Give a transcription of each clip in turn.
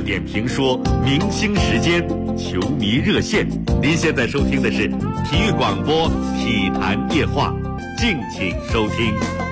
点评说明星时间球迷热线。您现在收听的是体育广播体坛夜话，敬请收听。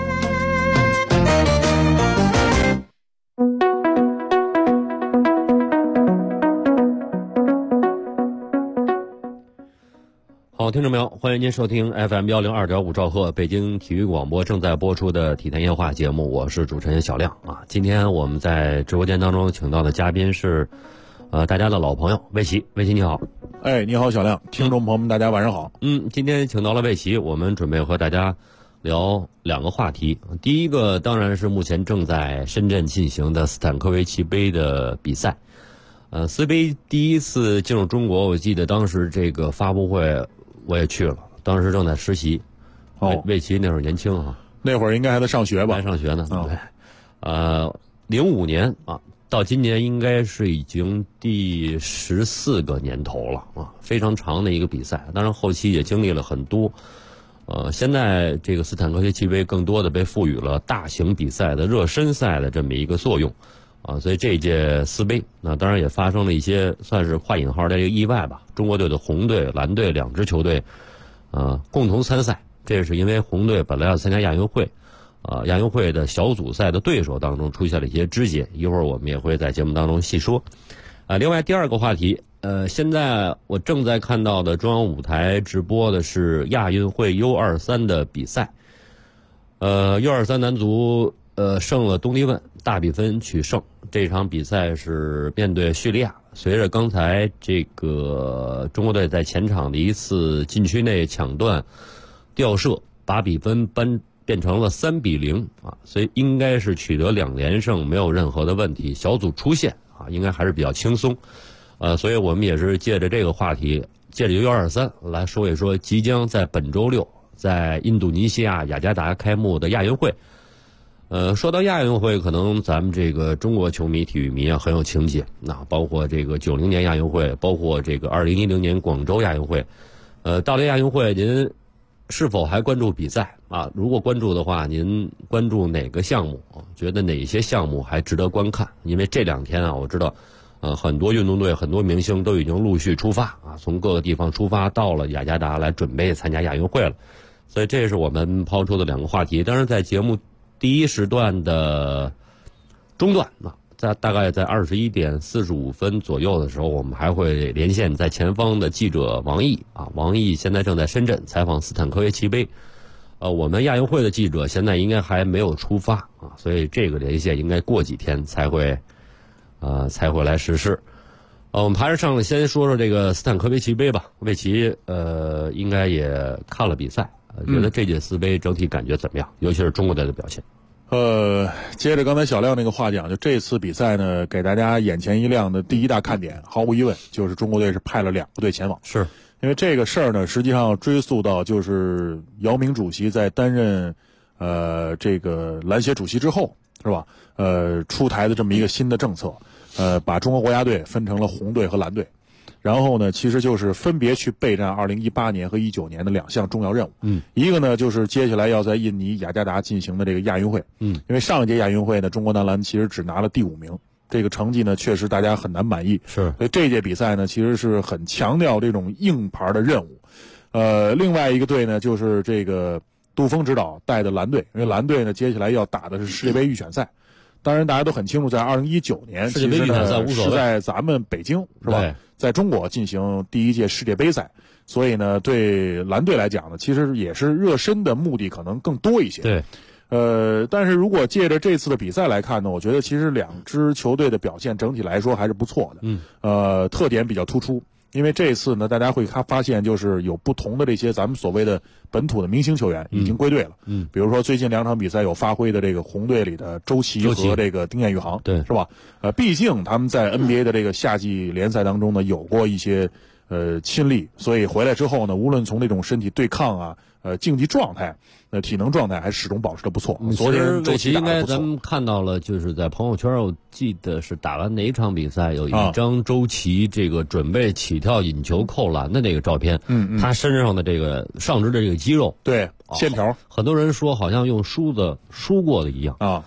好，听众朋友，欢迎您收听 FM102.5兆赫北京体育广播正在播出的体坛夜话节目，我是主持人小亮啊。今天我们在直播间当中请到的嘉宾是大家的老朋友魏奇。魏奇你好。 你好小亮，听众朋友们大家晚上好。 今天请到了魏奇，我们准备和大家聊两个话题。第一个当然是目前正在深圳进行的斯坦科维奇杯的比赛。斯杯第一次进入中国，我记得当时这个发布会我也去了，当时正在实习。魏奇那会儿年轻啊， 那会儿应该还在上学吧？ 还上学呢。对，05年啊，到今年应该是已经第14个年头了啊，非常长的一个比赛。当然后期也经历了很多。现在这个斯坦科维奇杯更多的被赋予了大型比赛的热身赛的这么一个作用啊，所以这一届斯杯那当然也发生了一些算是跨引号的这个意外吧。中国队的红队、蓝队两支球队共同参赛，这是因为红队本来要参加亚运会，亚运会的小组赛的对手当中出现了一些肢解，一会儿我们也会在节目当中细说。另外第二个话题，现在我正在看到的中央舞台直播的是亚运会 U23 的比赛。U23 男足胜了东帝汶，大比分取胜。这场比赛是面对叙利亚。随着刚才这个中国队在前场的一次禁区内抢断吊射，把比分变成了3-0啊，所以应该是取得2连胜，没有任何的问题。小组出线啊，应该还是比较轻松。所以我们也是借着这个话题，借着 U23 来说一说即将在本周6在印度尼西亚雅加达开幕的亚运会。说到亚运会，可能咱们这个中国球迷、体育迷啊很有情节。那包括这个90年亚运会，包括这个2010年广州亚运会。到了亚运会，您是否还关注比赛啊？如果关注的话，您关注哪个项目啊？觉得哪些项目还值得观看？因为这2天啊，我知道，很多运动队、很多明星都已经陆续出发啊，从各个地方出发到了雅加达来准备参加亚运会了。所以这是我们抛出的2个话题。当然，在节目第一时段的中段啊，大概在21点45分左右的时候，我们还会连线在前方的记者王毅啊。王毅现在正在深圳采访斯坦科维奇杯。我们亚运会的记者现在应该还没有出发啊，所以这个连线应该过几天才会来实施。我们还是先说说这个斯坦科维奇杯吧。维奇应该也看了比赛，觉得这届斯杯整体感觉怎么样？尤其是中国队的表现。 接着刚才小亮那个话讲，就这次比赛呢，给大家眼前一亮的第一大看点，毫无疑问就是中国队是派了2个队前往。 是因为这个事儿呢，实际上追溯到就是姚明主席在担任这个篮协主席之后，是吧？出台的这么一个新的政策，把中国国家队分成了红队和蓝队。然后呢，其实就是分别去备战2018年和19年的2项重要任务。一个呢就是接下来要在印尼雅加达进行的这个亚运会。因为上一届亚运会呢，中国男篮其实只拿了第5名，这个成绩呢确实大家很难满意。 是， 所以这届比赛呢其实是很强调这种硬牌的任务。另外一个队呢就是这个杜峰指导带的蓝队，因为蓝队呢接下来要打的是世界杯预选赛。当然大家都很清楚，在2019年世界杯预选赛是在咱们北京，是吧？在中国进行第一届世界杯赛，所以呢，对蓝队来讲呢，其实也是热身的目的可能更多一些。 对， 但是如果借着这次的比赛来看呢，我觉得其实2支球队的表现整体来说还是不错的。特点比较突出。因为这次呢，大家会发现就是有不同的这些咱们所谓的本土的明星球员已经归队了。比如说最近2场比赛有发挥的这个红队里的周琦和这个丁彦雨航， 对， 是吧？毕竟他们在 NBA 的这个夏季联赛当中呢有过一些亲历，所以回来之后呢，无论从这种身体对抗啊、竞技状态、体能状态，还始终保持的不错。昨天周琦应该咱们看到了，就是在朋友圈，我记得是打完哪一场比赛，有一张周琦这个准备起跳引球扣篮的那个照片。他身上的这个上肢的这个肌肉， 对线条， 很多人说好像用梳子梳过的一样啊。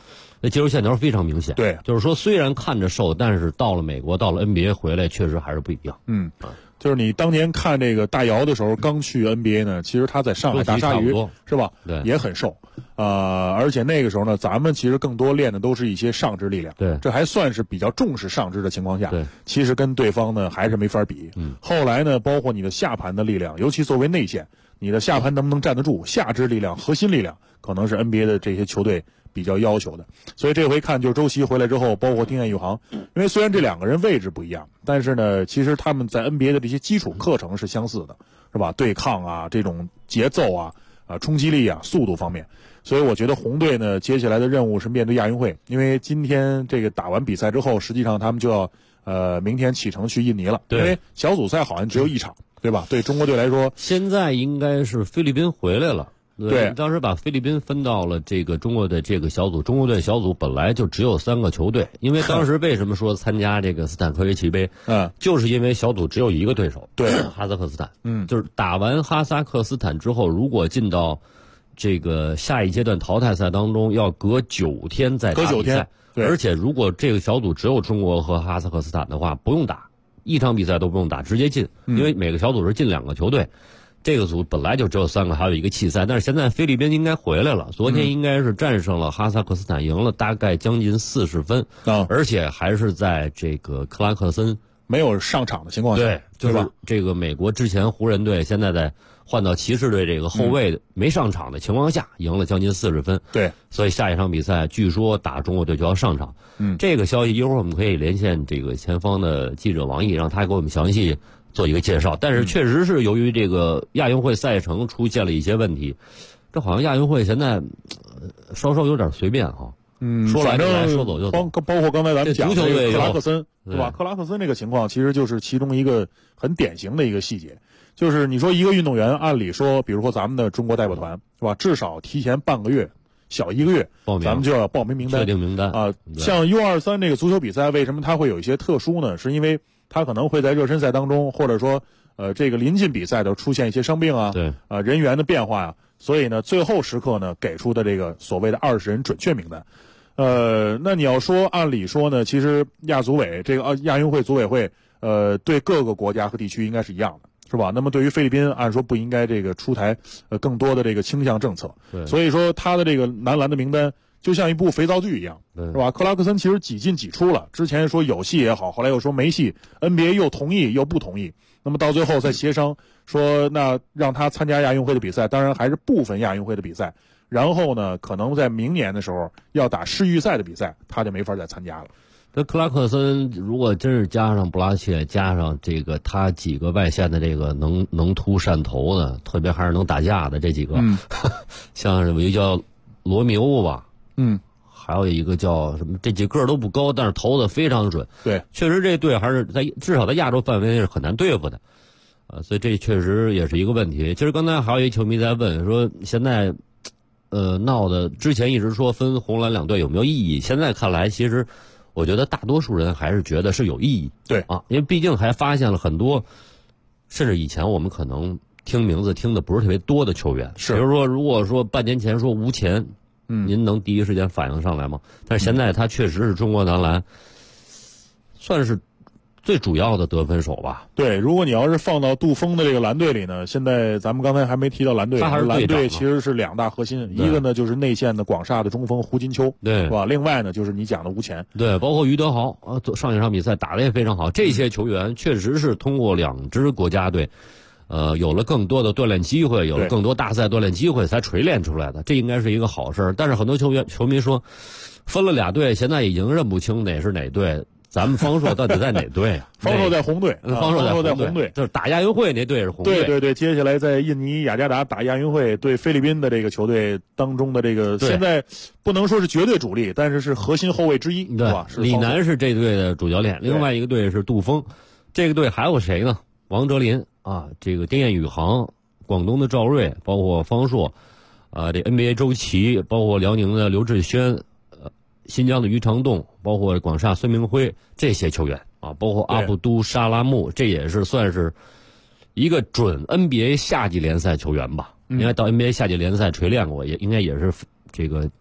那肌肉线条非常明显。 对， 就是说虽然看着瘦，但是到了美国，到了 NBA 回来，确实还是不一样。 就是你当年看这个大姚的时候，刚去 NBA 呢，其实他在上海大鲨鱼是吧？ 对， 也很瘦，而且那个时候呢，咱们其实更多练的都是一些上肢力量， 对， 这还算是比较重视上肢的情况下， 对， 其实跟对方呢还是没法比。后来呢，包括你的下盘的力量，尤其作为内线，你的下盘能不能站得住，下肢力量、核心力量，可能是 NBA 的这些球队比较要求的。所以这回看就是周琦回来之后，包括丁彦雨航，因为虽然这两个人位置不一样，但是呢，其实他们在 NBA 的这些基础课程是相似的，是吧？对抗啊，这种节奏啊，冲击力啊，速度方面。所以我觉得红队呢，接下来的任务是面对亚运会，因为今天这个打完比赛之后，实际上他们就要明天启程去印尼了，因为小组赛好像只有一场，对吧？对中国队来说， 现在应该是菲律宾回来了。 对， 当时把菲律宾分到了这个中国的这个小组，中国队小组本来就只有3个球队，因为当时为什么说参加这个斯坦科维奇杯，就是因为小组只有一个对手， 对， 哈萨克斯坦，就是打完哈萨克斯坦之后，如果进到这个下一阶段淘汰赛当中，要隔9天再打比赛，而且如果这个小组只有中国和哈萨克斯坦的话，不用打一场比赛都不用打，直接进，因为每个小组是进2个球队。这个组本来就只有3个，还有一个弃赛，但是现在菲律宾应该回来了。昨天应该是战胜了哈萨克斯坦，赢了大概将近40分，而且还是在这个克拉克森没有上场的情况下， 对，就是这个美国之前湖人队现在在换到骑士队这个后卫没上场的情况下，赢了将近40分。 对， 所以下一场比赛据说打中国队就要上场。这个消息一会儿我们可以连线这个前方的记者王毅，让他给我们详细做一个介绍。但是确实是由于这个亚运会赛程出现了一些问题，这好像亚运会现在稍稍有点随便哈。说来就来，说走就走。 包括刚才咱们讲的克拉克森， 对吧？克拉克森这个情况其实就是其中一个很典型的一个细节，就是你说一个运动员，按理说，比如说咱们的中国代表团，是吧？至少提前半个月。小1个月，咱们就要报名名单， 确定名单啊。像 U23这个足球比赛，为什么它会有一些特殊呢？是因为它可能会在热身赛当中，或者说这个临近比赛的出现一些伤病啊， 对， 人员的变化啊，所以呢，最后时刻呢给出的这个所谓的20人准确名单。那你要说按理说呢，其实亚组委这个亚运会组委会对各个国家和地区应该是一样的。是吧？那么对于菲律宾，按说不应该这个出台更多的这个倾向政策，所以说他的这个男篮的名单就像一部肥皂剧一样，是吧？克拉克森其实几进几出了，之前说有戏也好，后来又说没戏 ，NBA 又同意又不同意，那么到最后再协商说，那让他参加亚运会的比赛，当然还是部分亚运会的比赛，然后呢，可能在明年的时候要打世预赛的比赛，他就没法再参加了。 这克拉克森如果真是加上布拉切，加上这个他几个外线的这个能突善投的，特别还是能打架的这几个，像有一个叫罗密欧吧，还有一个叫什么，这几个都不高，但是投的非常准。 对， 确实这队还是至少在亚洲范围内是很难对付的，所以这确实也是一个问题。其实刚才还有一球迷在问说，现在闹的之前一直说分红蓝两队有没有意义？现在看来，其实我觉得大多数人还是觉得是有意义。 对啊，因为毕竟还发现了很多，甚至以前我们可能听名字听的不是特别多的球员。 是， 比如说，如果说半年前说吴前，您能第一时间反应上来吗？但是现在他确实是中国男篮算是最主要的得分手吧。 对，如果你要是放到杜锋的这个蓝队里呢，现在咱们刚才还没提到蓝队，蓝队其实是2大核心，一个呢就是内线的广厦的中锋胡金秋， 对， 是吧？另外呢就是你讲的吴前， 对，包括于德豪啊，上一场比赛打得也非常好。这些球员确实是通过2支国家队，有了更多的锻炼机会，有了更多大赛锻炼机会才锤炼出来的，这应该是一个好事。但是很多球迷说，分了2队，现在已经认不清哪是哪队。咱们方硕到底在哪队啊？ 方硕在红队， 方硕在红队， 就是打亚运会那队是红队。 对，接下来在印尼雅加达打亚运会对菲律宾的这个球队当中的这个，现在不能说是绝对主力，但是是核心后卫之一， 对吧？ 李楠是这队的主教练，另外一个队是杜锋，这个队还有谁呢？王哲林啊，这个丁彦雨航，广东的赵睿，包括方硕，这 NBA 周琦，包括辽宁的刘志轩。新疆的于长栋，包括广厦孙明辉这些球员啊，包括阿布都沙拉木，这也是算是一个准 NBA 夏季联赛球员吧。应该到 NBA 夏季联赛锤炼过，也应该也是这个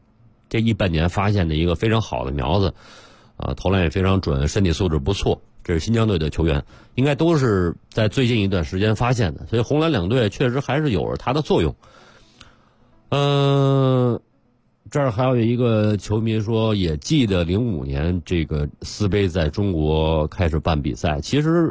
这一半年发现的一个非常好的苗子，投篮也非常准，身体素质不错。这是新疆队的球员，应该都是在最近一段时间发现的，所以红蓝两队确实还是有着它的作用。这儿还有一个球迷说，也记得05年这个四杯在中国开始办比赛，其实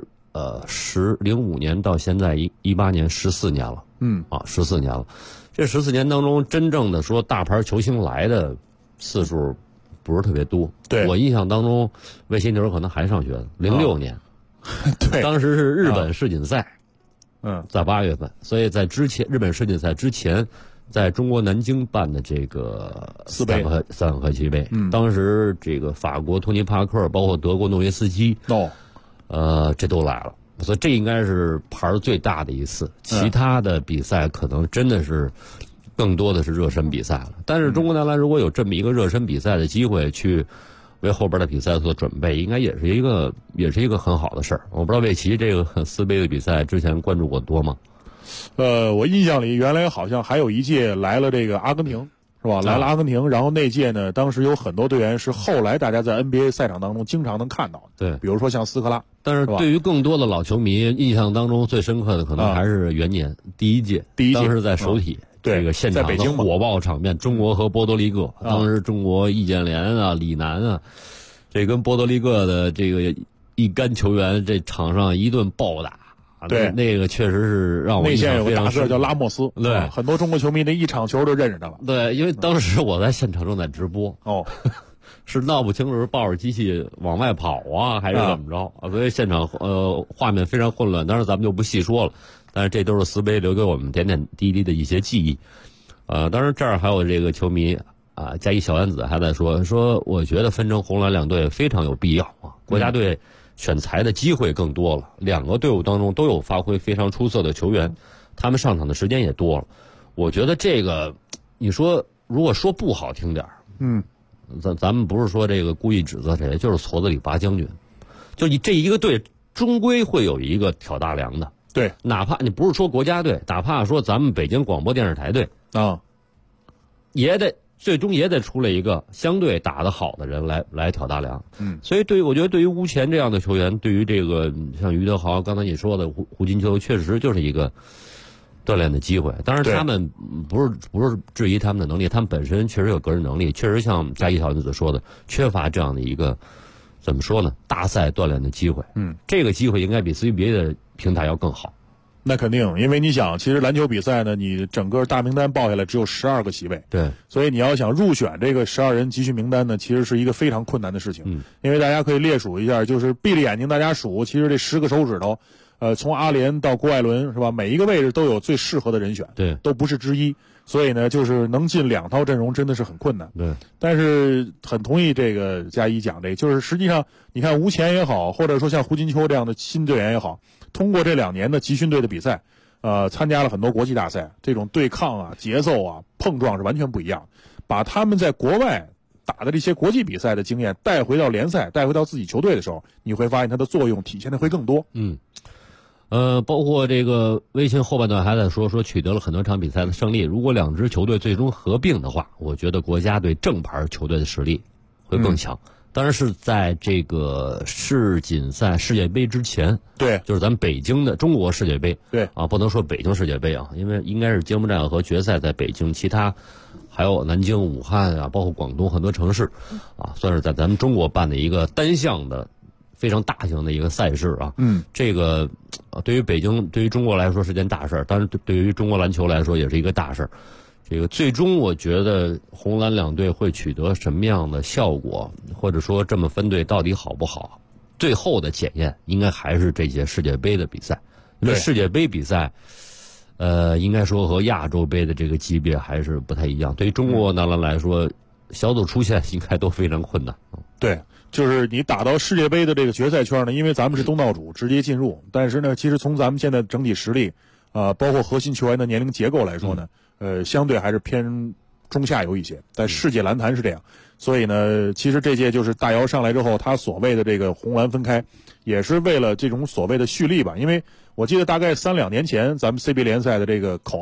05年到现在18年14年了，14年了。这14年当中，真正的说大牌球星来的次数不是特别多。 对， 我印象当中，魏新牛可能还上学呢，06年， 对， 当时是日本世锦赛，在8月份，所以在之前日本世锦赛之前，在中国南京办的这个三河七杯，当时这个法国托尼帕克，包括德国诺维斯基，这都来了。所以这应该是牌最大的一次，其他的比赛可能真的是更多的是热身比赛了。但是中国男篮如果有这么一个热身比赛的机会，去为后边的比赛做准备，应该也是一个很好的事儿。我不知道魏奇这个四杯的比赛之前关注过多吗？ 我印象里原来好像还有一届来了这个阿根廷，是吧？来了阿根廷，然后那届呢，当时有很多队员是后来大家在 NBA 赛场当中经常能看到的， 对， 比如说像斯科拉。 但是对于更多的老球迷，印象当中最深刻的可能还是元年第一届，当时在首体，这个现场的火爆场面，中国和波多黎各，当时中国易建联啊、李楠啊，这跟波多黎各的这个一干球员这场上一顿暴打。 对， 那个确实是让我印象非常深。 内线有个大个叫拉莫斯， 对， 很多中国球迷那一场球都认识他了。 对，因为当时我在现场正在直播，是闹不清楚是抱着机器往外跑啊，还是怎么着啊？所以现场画面非常混乱，当然咱们就不细说了。但是这都是四杯留给我们点点滴滴的一些记忆。当然这儿还有这个球迷加一小丸子还在说，我觉得分成红蓝两队非常有必要啊，国家队选材的机会更多了，两个队伍当中都有发挥非常出色的球员，他们上场的时间也多了。我觉得这个，你说如果说不好听点咱们不是说这个故意指责谁，就是矬子里拔将军。就你这一个队，终归会有一个挑大梁的。 对， 哪怕你不是说国家队，哪怕说咱们北京广播电视台队也得。最终也得出来一个相对打得好的人来挑大梁。所以我觉得对于吴前这样的球员，对于这个像于德豪刚才你说的胡金秋，确实就是一个锻炼的机会。当然他们不是质疑他们的能力，他们本身确实有个人能力，确实像加一小丸子说的，缺乏这样的一个怎么说呢，大赛锻炼的机会。这个机会应该比 CBA 的平台要更好。 那肯定，因为你想，其实篮球比赛呢，你整个大名单报下来只有12个席位， 对， 所以你要想入选这个12人集训名单呢，其实是一个非常困难的事情。因为大家可以列数一下，就是闭着眼睛大家数，其实这10个手指头，从阿联到郭艾伦是吧，每一个位置都有最适合的人选， 对， 都不是之一。所以呢，就是能进2套阵容真的是很困难。 对， 但是很同意这个加一讲这个，就是实际上你看吴前也好，或者说像胡金秋这样的新队员也好，通过这2年的集训队的比赛，参加了很多国际大赛，这种对抗节奏碰撞是完全不一样。把他们在国外打的这些国际比赛的经验带回到联赛，带回到自己球队的时候，你会发现它的作用体现的会更多。 包括这个微信后半段还在说取得了很多场比赛的胜利。如果2支球队最终合并的话，我觉得国家队正牌球队的实力会更强。当然是在这个世锦赛世界杯之前， 对， 就是咱们北京的中国世界杯， 对不能说北京世界杯因为应该是揭幕战和决赛在北京，其他还有南京、武汉包括广东很多城市算是在咱们中国办的一个单项的非常大型的一个赛事这个对于北京、对于中国来说是件大事，当然对于中国篮球来说也是一个大事。这个最终我觉得红蓝两队会取得什么样的效果，或者说这么分队到底好不好，最后的检验应该还是这届世界杯的比赛。因为世界杯比赛应该说和亚洲杯的这个级别还是不太一样。对于中国男篮来说，小组出线应该都非常困难。 对，就是你打到世界杯的这个决赛圈呢，因为咱们是东道主直接进入，但是呢，其实从咱们现在整体实力包括核心球员的年龄结构来说呢，相对还是偏中下游一些，在世界篮坛是这样。所以呢，其实这届就是大姚上来之后，他所谓的这个红蓝分开，也是为了这种所谓的蓄力吧。因为我记得大概3-2年前，咱们 CBA 联赛的这个口号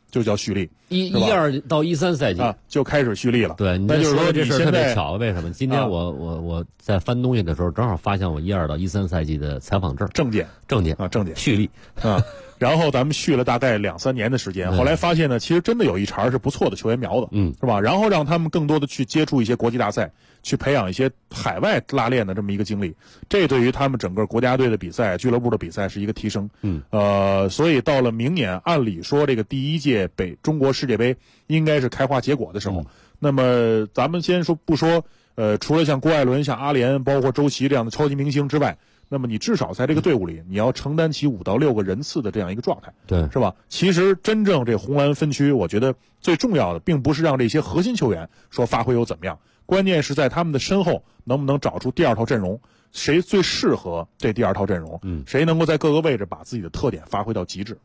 就叫蓄力。 12到13赛季就开始蓄力了。 对， 那就是说这事特别巧，为什么？今天我在翻东西的时候，正好发现我12到13赛季的采访证件蓄力啊。然后咱们续了大概2-3年的时间，后来发现呢，其实真的有一茬是不错的球员苗子，是吧？然后让他们更多的去接触一些国际大赛，去培养一些海外拉练的这么一个经历，这对于他们整个国家队的比赛、俱乐部的比赛是一个提升。所以到了明年，按理说这个第1届中国世界杯应该是开花结果的时候。那么咱们先不说，除了像郭艾伦、像阿联，包括周琦这样的超级明星之外。那么你至少在这个队伍里，你要承担起5到6个人次的这样一个状态， 对， 是吧？其实真正这红蓝分区，我觉得最重要的并不是让这些核心球员说发挥又怎么样，关键是在他们的身后能不能找出第2套阵容，谁最适合这第2套阵容，谁能够在各个位置把自己的特点发挥到极致。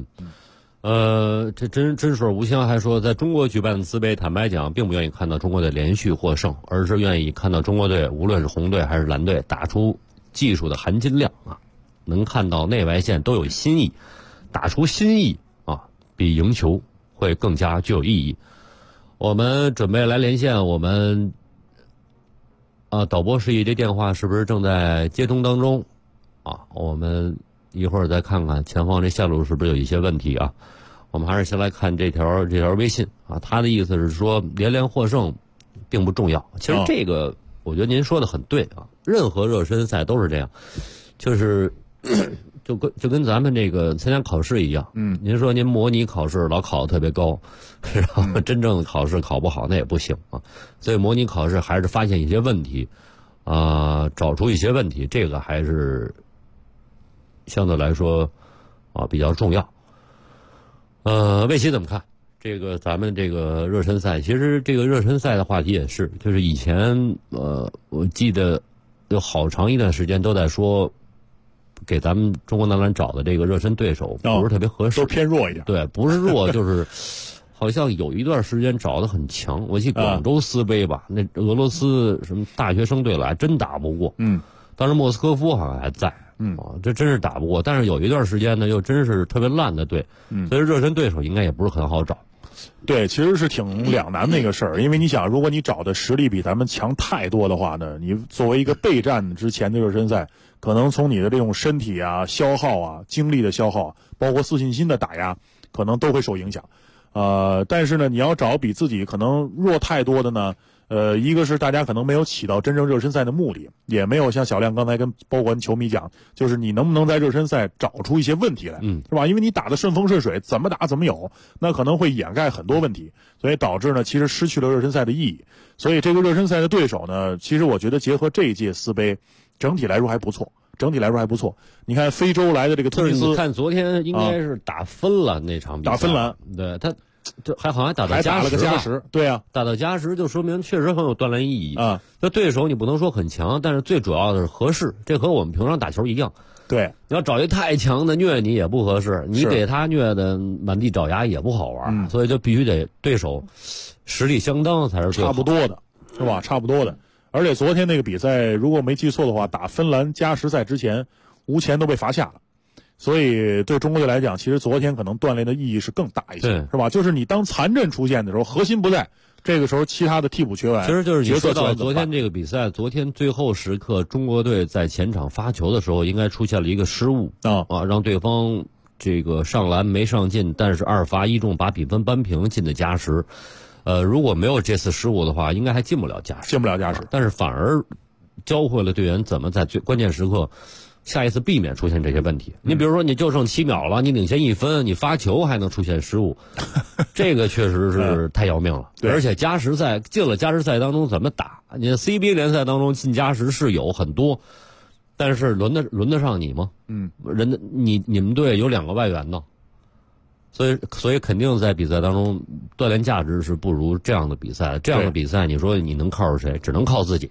这真水无香还说，在中国举办的资杯，坦白讲，并不愿意看到中国队连续获胜，而是愿意看到中国队无论是红队还是蓝队打出技术的含金量啊，能看到内外线都有新意，打出新意啊，比赢球会更加具有意义。我们准备来连线，我们导播示意这电话是不是正在接通当中啊？我们一会儿再看看前方这线路是不是有一些问题啊？我们还是先来看这条微信啊，他的意思是说连获胜并不重要。其实这个我觉得您说的很对啊，任何热身赛都是这样，就是就跟咱们这个参加考试一样，您说您模拟考试老考得特别高，然后真正的考试考不好那也不行啊，所以模拟考试还是发现一些问题找出一些问题，这个还是相对来说比较重要。魏奇怎么看这个咱们这个热身赛？其实这个热身赛的话题也是，就是以前我记得有好长一段时间都在说，给咱们中国男篮找的这个热身对手不是特别合适， 都偏弱一点。 对，不是弱就是好像有一段时间找的很强。我记得广州丝杯吧，那俄罗斯什么大学生队来真打不过。当时莫斯科夫好像还在。这真是打不过。但是有一段时间呢，又真是特别烂的队，所以热身对手应该也不是很好找。 对，其实是挺两难的一个事儿，因为你想，如果你找的实力比咱们强太多的话呢，你作为一个备战之前的热身赛，可能从你的这种身体啊、消耗啊、精力的消耗，包括自信心的打压，可能都会受影响。但是呢，你要找比自己可能弱太多的呢，一个是大家可能没有起到真正热身赛的目的，也没有像小亮刚才包括球迷讲，就是你能不能在热身赛找出一些问题来，是吧？因为你打得顺风顺水，怎么打怎么有，那可能会掩盖很多问题，所以导致呢，其实失去了热身赛的意义。所以这个热身赛的对手呢，其实我觉得结合这一届丝杯，整体来说还不错。你看非洲来的这个突尼斯， 你看昨天应该是打芬兰那场比赛， 打芬兰， 对他。这好像打到加时，对啊， 打到加时就说明确实很有锻炼意义啊。那对手你不能说很强，但是最主要的是合适，这和我们平常打球一样。 对， 你要找一太强的虐你也不合适，你给他虐的满地找牙也不好玩，所以就必须得对手实力相当才是最好。 差不多的，是吧？差不多的。而且昨天那个比赛，如果没记错的话，打芬兰加时赛之前，吴前都被罚下了。所以对中国队来讲，其实昨天可能锻炼的意义是更大一些，是吧？就是你当残阵出现的时候，核心不在，这个时候其他的替补缺员， 其实就是你说到昨天这个比赛，昨天最后时刻，中国队在前场发球的时候，应该出现了一个失误让对方这个上篮没上进，但是2罚1中把比分扳平，进的加时。如果没有这次失误的话，应该还进不了加时，但是反而教会了队员怎么在最关键时刻。下一次避免出现这些问题。你比如说，你就剩7秒了，你领先1分，你发球还能出现失误，这个确实是太要命了。而且加时赛进了加时赛当中怎么打？你 CBA 联赛当中进加时是有很多，但是轮得上你吗？你们队有2个外援呢，所以肯定在比赛当中锻炼价值是不如这样的比赛。这样的比赛，你说你能靠着谁？只能靠自己。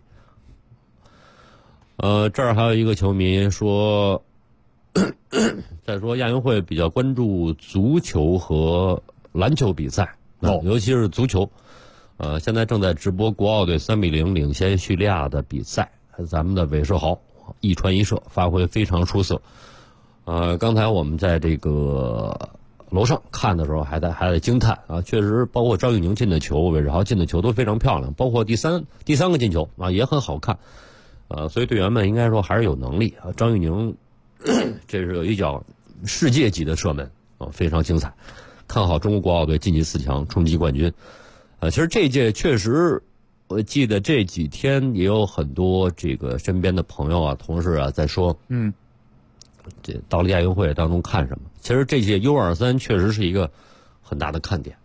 这儿还有一个球迷说，再说亚运会比较关注足球和篮球比赛，尤其是足球。现在正在直播国奥队3-0领先叙利亚的比赛，咱们的韦世豪一传一射发挥非常出色。刚才我们在这个楼上看的时候还在惊叹啊，确实包括张玉宁进的球、韦世豪进的球都非常漂亮，包括第三个进球啊也很好看，所以队员们应该说还是有能力啊。张玉宁这是有一脚世界级的射门啊，非常精彩，看好中国国奥队晋级4强冲击冠军。其实这届确实，我记得这几天也有很多这个身边的朋友啊、同事啊在说，这到了亚运会当中看什么？其实这届 U23 确实是一个很大的看点。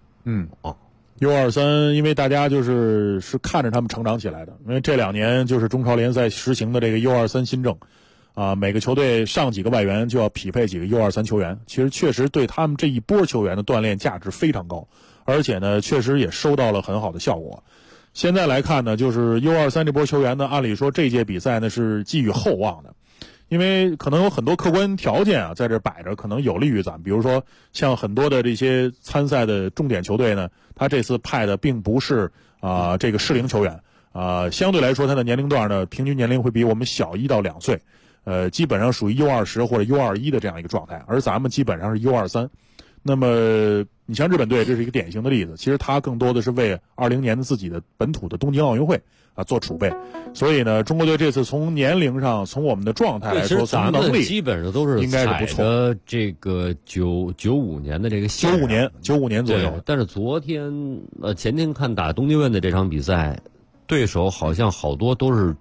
U23 因为大家是看着他们成长起来的，因为这2年就是中超联赛实行的这个 U23 新政，每个球队上几个外援就要匹配几个 U23 球员，其实确实对他们这一波球员的锻炼价值非常高，而且呢确实也收到了很好的效果。现在来看呢，就是 U23 这波球员呢，按理说这届比赛呢是寄予厚望的。因为可能有很多客观条件啊，在这摆着，可能有利于咱们。比如说，像很多的这些参赛的重点球队呢，他这次派的并不是这个适龄球员相对来说，他的年龄段呢，平均年龄会比我们小1到2岁，基本上属于 U20 或者 U21 的这样一个状态，而咱们基本上是 U23。那么你像日本队，这是一个典型的例子，其实他更多的是为20年的自己的本土的东京奥运会做储备，所以呢，中国队这次从年龄上，从我们的状态来说，从能力基本上都是应该是不错的。这个95年的这个 95年左右， 但是昨天前天看打东京问的这场比赛，对手好像好多都是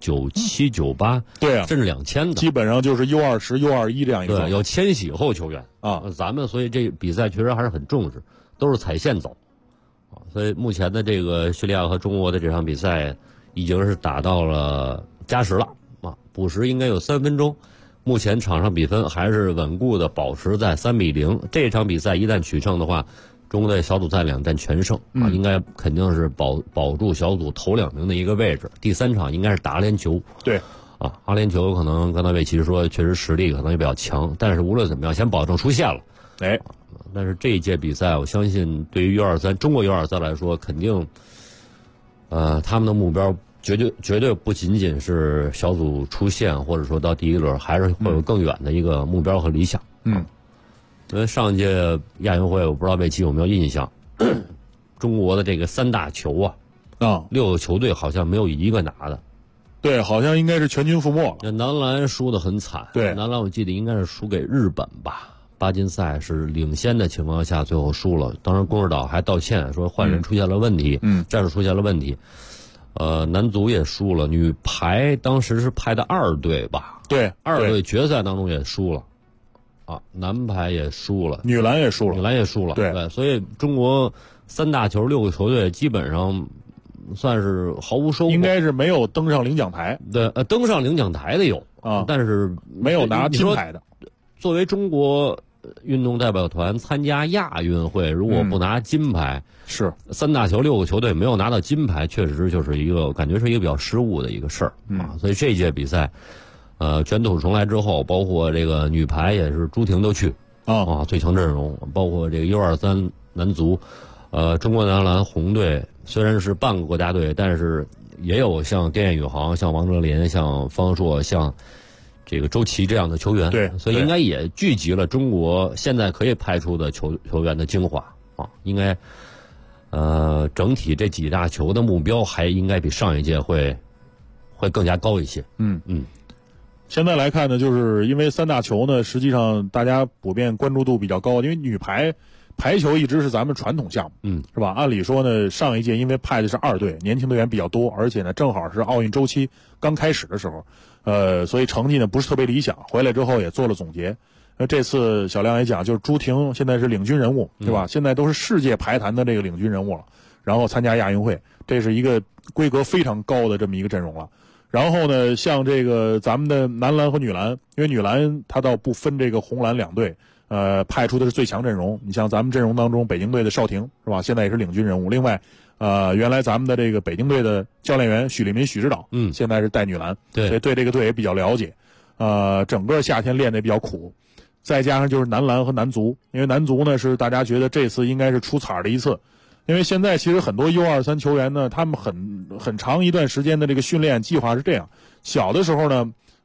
97、98， 对啊， 甚至2000的， 基本上就是 U20、U21 这样一个， 对，有千禧后球员啊， 咱们所以这比赛确实还是很重视，都是踩线走所以目前的这个叙利亚和中国的这场比赛已经是打到了加时了补时应该有3分钟，目前场上比分还是稳固的保持在3-0。这场比赛一旦取胜的话，中国队小组赛2战全胜应该肯定是保住小组头2名的一个位置。第3场应该是打阿联酋， 对阿联酋可能刚才魏奇说确实实力可能也比较强，但是无论怎么样，先保证出线了。但是这一届比赛，我相信对于 U23 中国 U23 来说，肯定他们的目标绝对不仅仅是小组出线，或者说到第一轮，还是会有更远的一个目标和理想。因为上届亚运会，我不知道魏奇有没有印象，中国的这个3大球6个球队好像没有一个拿的。 对，好像应该是全军覆没了。 那男篮输得很惨， 对， 男篮我记得应该是输给日本吧。巴金赛是领先的情况下，最后输了。当然，宫尔岛还道歉说换人出现了问题，战术出现了问题。男足也输了，女排当时是派的2队吧？ 对 ，2队决赛当中也输了，男排也输了， 女篮也输了， 对，所以中国3大球6个球队基本上算是毫无收获， 应该是没有登上领奖台。 对，登上领奖台的有但是没有拿金牌的。 作为中国运动代表团参加亚运会，如果不拿金牌， 是 3大球6个球队没有拿到金牌，确实就是一个感觉是一个比较失误的一个事儿所以这届比赛，卷土重来之后，包括这个女排也是朱婷都去最强阵容，包括这个 U23 男足，中国男篮红队虽然是半个国家队，但是也有像丁彦雨航、像王哲林、像方硕、像这个周琦这样的球员， 对， 所以应该也聚集了中国现在可以派出的球员的精华应该整体这几大球的目标还应该比上一届会更加高一些。 现在来看呢，就是因为3大球呢，实际上大家普遍关注度比较高，因为女排球一直是咱们传统项目，是吧？按理说呢，上一届因为派的是2队，年轻队员比较多，而且呢，正好是奥运周期刚开始的时候，所以成绩呢不是特别理想。回来之后也做了总结。这次小亮也讲，就是朱婷现在是领军人物，对吧？现在都是世界排坛的这个领军人物了，然后参加亚运会，这是一个规格非常高的这么一个阵容了。然后呢，像这个咱们的男篮和女篮，因为女篮它倒不分这个红蓝2队。派出的是最强阵容。你像咱们阵容当中，北京队的邵婷是吧？现在也是领军人物。另外，原来咱们的这个北京队的教练员许立民许指导，现在是带女篮， 对， 所以对这个队也比较了解。整个夏天练得也比较苦，再加上就是男篮和男足，因为男足呢是大家觉得这次应该是出彩的一次，因为现在其实很多 U23 球员呢，他们很长一段时间的这个训练计划是这样，小的时候呢。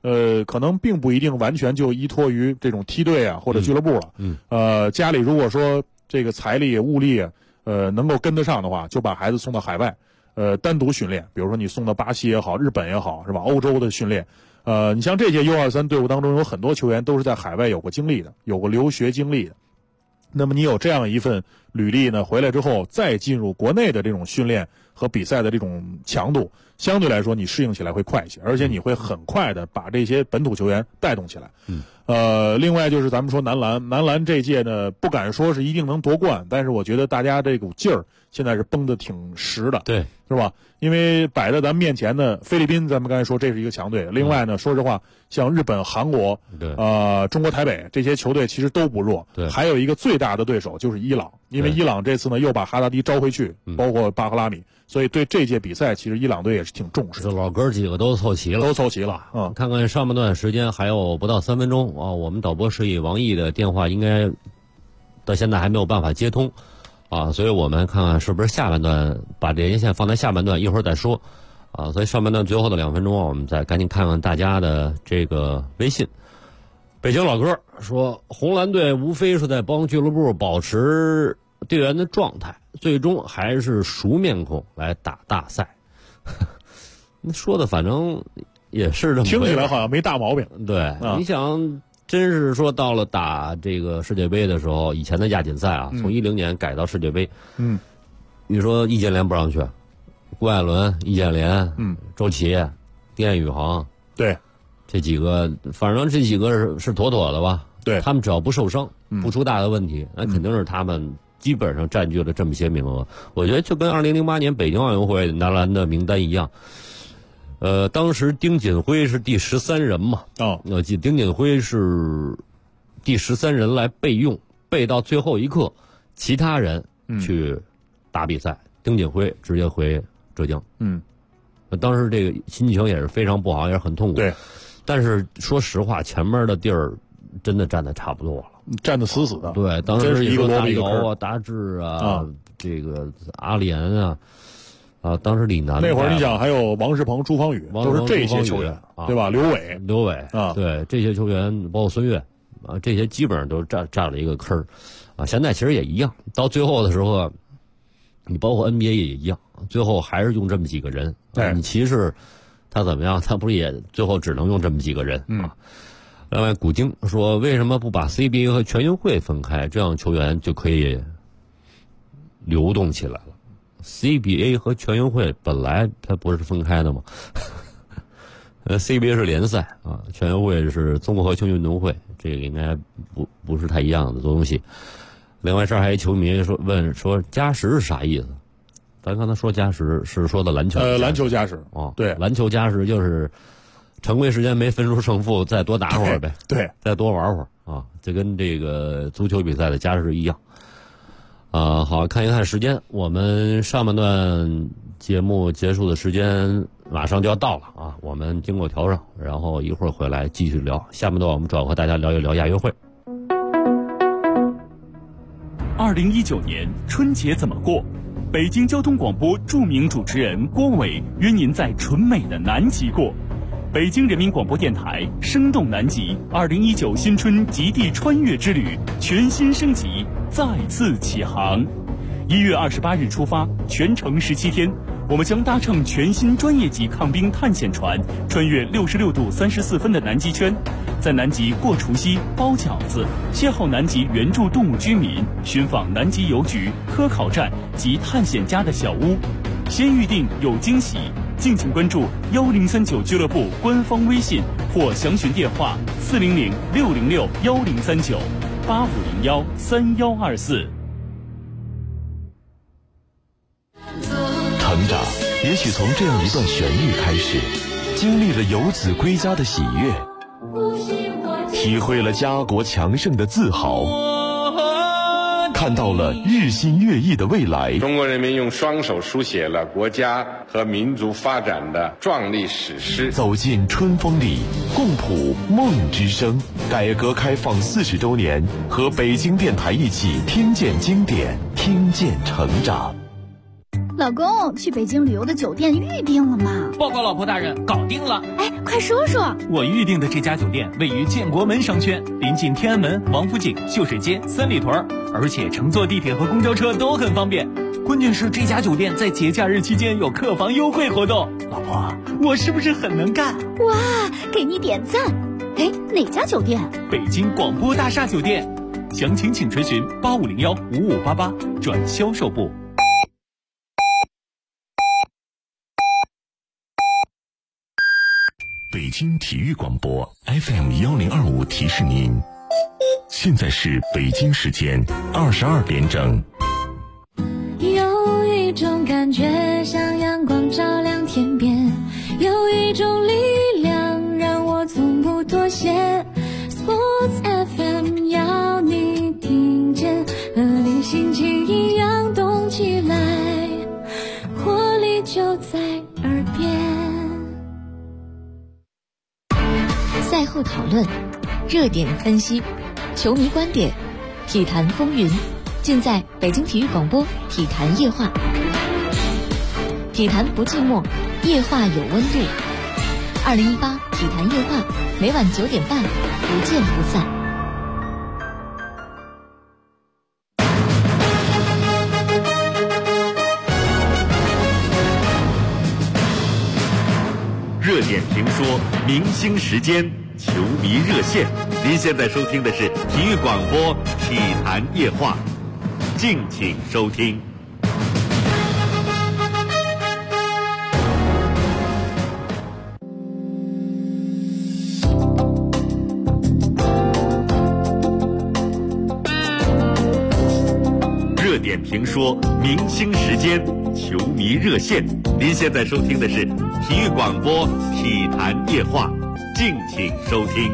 可能并不一定完全就依托于这种梯队啊或者俱乐部了。家里如果说这个财力物力能够跟得上的话，就把孩子送到海外，单独训练，比如说你送到巴西也好，日本也好，是吧？欧洲的训练。你像这届 U23 队伍当中有很多球员都是在海外有过经历的，有过留学经历的。那么你有这样一份履历呢，回来之后再进入国内的这种训练和比赛的这种强度，相对来说你适应起来会快一些，而且你会很快的把这些本土球员带动起来。另外就是咱们说男篮这届呢，不敢说是一定能夺冠，但是我觉得大家这股劲儿现在是绷得挺实的， 对， 是吧？因为摆在咱们面前的菲律宾，咱们刚才说这是一个强队。另外呢，说实话，像日本、韩国，中国台北这些球队其实都不弱。 对， 还有一个最大的对手就是伊朗，因为伊朗这次呢又把哈达迪招回去，包括巴赫拉米，所以对这届比赛其实伊朗队也是挺重视的。 这老哥几个都凑齐了，看看上半段时间还有不到3分钟啊，我们导播示意王毅的电话应该到现在还没有办法接通。所以我们看看是不是下半段把连线放在下半段，一会儿再说。所以上半段最后的2分钟我们再赶紧看看大家的这个微信。北京老哥说，红蓝队无非是在帮俱乐部保持队员的状态，最终还是熟面孔来打大赛。那说的反正也是这么， 听起来好像没大毛病。 对，你想。真是说到了打这个世界杯的时候，以前的亚锦赛啊，从10年改到世界杯，你说易建联不让去，郭艾伦、易建联，周琦、丁彦雨航， 对， 这几个，反正这几个是妥妥的吧？ 对， 他们只要不受伤，不出大的问题，那肯定是他们基本上占据了这么些名额。我觉得就跟2008年北京奥运会男篮的名单一样。当时丁锦辉是第13人嘛？我记得丁锦辉是第13人来备用，备到最后一刻，其他人去打比赛，丁锦辉直接回浙江。当时这个心情也是非常不好，也是很痛苦。 对， 但是说实话，前面的地儿真的占得差不多了， 占得死死的。 对，当时一个大姚啊、达志啊，这个阿联啊。当时李楠那会儿，你想还有王仕鹏、朱芳雨，都是这些球员，对吧？刘伟啊，对这些球员，包括孙悦啊，这些基本上都占了一个坑啊。现在其实也一样，到最后的时候，你包括 NBA 也一样，最后还是用这么几个人。你骑士他怎么样？他不是也最后只能用这么几个人啊？另外，古京说，为什么不把 CBA 和全运会分开，这样球员就可以流动起来了？CBA 和全运会本来它不是分开的吗？CBA 是联赛啊，全运会是综合性运动会，这个应该不是太一样的东西。另外这儿还有球迷问说加时是啥意思？咱刚才说加时是说的篮球， 篮球加时对， 篮球加时就是常规时间没分出胜负，再多打会儿呗， 对， 再多玩会儿啊，就跟这个足球比赛的加时一样。好，看一看时间，我们上半段节目结束的时间马上就要到了啊！我们经过调整，然后一会儿回来继续聊。下半段我们主要和大家聊一聊亚运会。 2019年春节怎么过？北京交通广播著名主持人郭伟约您在纯美的南极过。北京人民广播电台生动南极2019新春极地穿越之旅全新升级，再次起航。1月28日出发，全程17天，我们将搭乘全新专业级抗冰探险船，穿越66度34分的南极圈，在南极过除夕、包饺子，邂逅南极原住动物居民，寻访南极邮局、科考站及探险家的小屋。先预定有惊喜，敬请关注1039俱乐部官方微信或详询电话400-606-1039-8501-3124。 成长也许从这样一段旋律开始，经历了游子归家的喜悦，体会了家国强盛的自豪，看到了日新月异的未来。 中国人民用双手书写了国家和民族发展的壮丽史诗。 走进春风里，共谱梦之声。改革开放40周年，和北京电台一起听见经典，听见成长。 老公，去北京旅游的酒店预定了吗？ 报告老婆大人，搞定了。 哎，快说说。 我预定的这家酒店位于建国门商圈，临近天安门、王府井、秀水街、三里屯，而且乘坐地铁和公交车都很方便。关键是这家酒店在节假日期间有客房优惠活动。老婆，我是不是很能干？ 哇，给你点赞。哎，哪家酒店？ 北京广播大厦酒店。详情请垂询8501-5588转销售部。 北京体育广播 FM1025提示您，现在是北京时间22点整。 有一种感觉像阳光照亮天边，有一种力量让我从不妥协。Sports FM 要你听见，和你心情一样动起来，活力就在耳边。 赛后讨论，热点分析，球迷观点，体坛风云，尽在北京体育广播体坛夜话。体坛不寂寞，夜话有温度。2018体坛夜话，每晚9点半，不见不散。 热点评说，明星时间，球迷热线。您现在收听的是体育广播体坛夜话，敬请收听。热点评说，明星时间，球迷热线。您现在收听的是体育广播体坛夜话，敬请收听。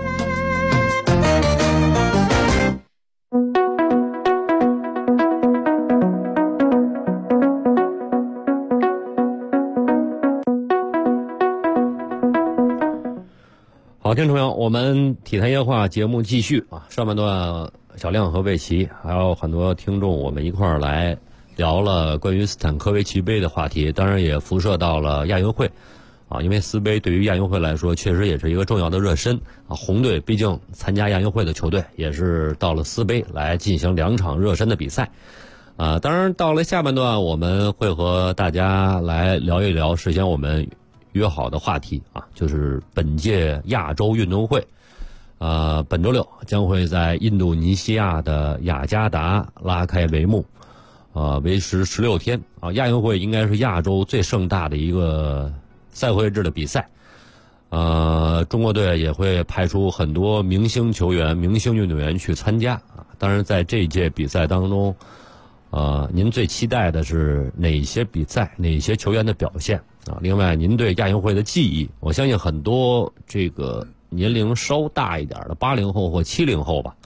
好，听众朋友，我们体坛夜话节目继续啊。上半段小亮和魏奇还有很多听众，我们一块儿来聊了关于斯坦科维奇杯的话题，当然也辐射到了亚运会啊。因为斯杯对于亚运会来说，确实也是一个重要的热身啊。红队毕竟参加亚运会的球队，也是到了斯杯来进行2场热身的比赛啊。当然，到了下半段，我们会和大家来聊一聊事先我们约好的话题啊，就是本届亚洲运动会。本周6将会在印度尼西亚的雅加达拉开帷幕，为时16天啊。亚运会应该是亚洲最盛大的一个赛会制的比赛，中国队也会派出很多明星球员、明星运动员去参加啊。当然，在这一届比赛当中，您最期待的是哪些比赛、哪些球员的表现啊？另外，您对亚运会的记忆，我相信很多这个年龄稍大一点的80后或70后吧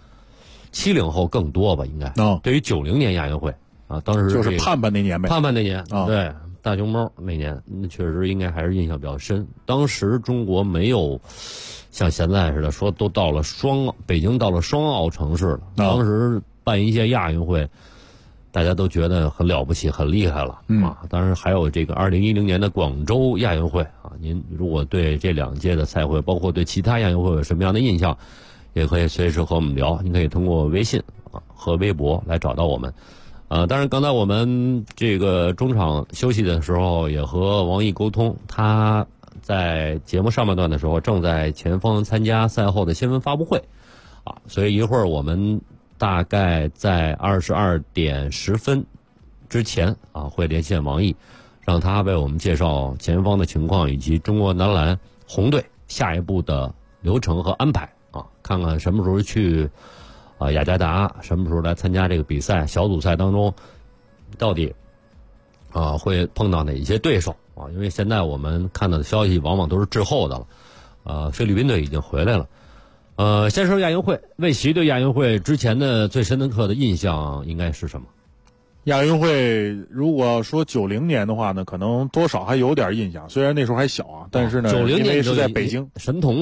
，70后更多吧，应该。对于90年亚运会啊，当时就是盼盼那年呗。 盼盼那年，对，大熊猫那年，那确实应该还是印象比较深。当时中国没有像现在似的说都到了北京到了双奥城市了，当时办一届亚运会，大家都觉得很了不起、很厉害了啊！当然还有这个2010年的广州亚运会啊，您如果对这2届的赛会，包括对其他亚运会有什么样的印象，也可以随时和我们聊。您可以通过微信啊和微博来找到我们。当然刚才我们这个中场休息的时候也和王毅沟通，他在节目上半段的时候正在前方参加赛后的新闻发布会啊，所以一会儿我们大概在22点10分之前啊，会连线王毅，让他为我们介绍前方的情况以及中国男篮红队下一步的流程和安排啊，看看什么时候去雅加达，什么时候来参加这个比赛，小组赛当中到底会碰到哪些对手啊？因为现在我们看到的消息往往都是滞后的了，菲律宾队已经回来了。先说亚运会，魏奇对亚运会之前的最深刻的印象应该是什么？ 亚运会如果说90年的话呢，可能多少还有点印象，虽然那时候还小啊，但是呢，因为是在北京， 神童啊，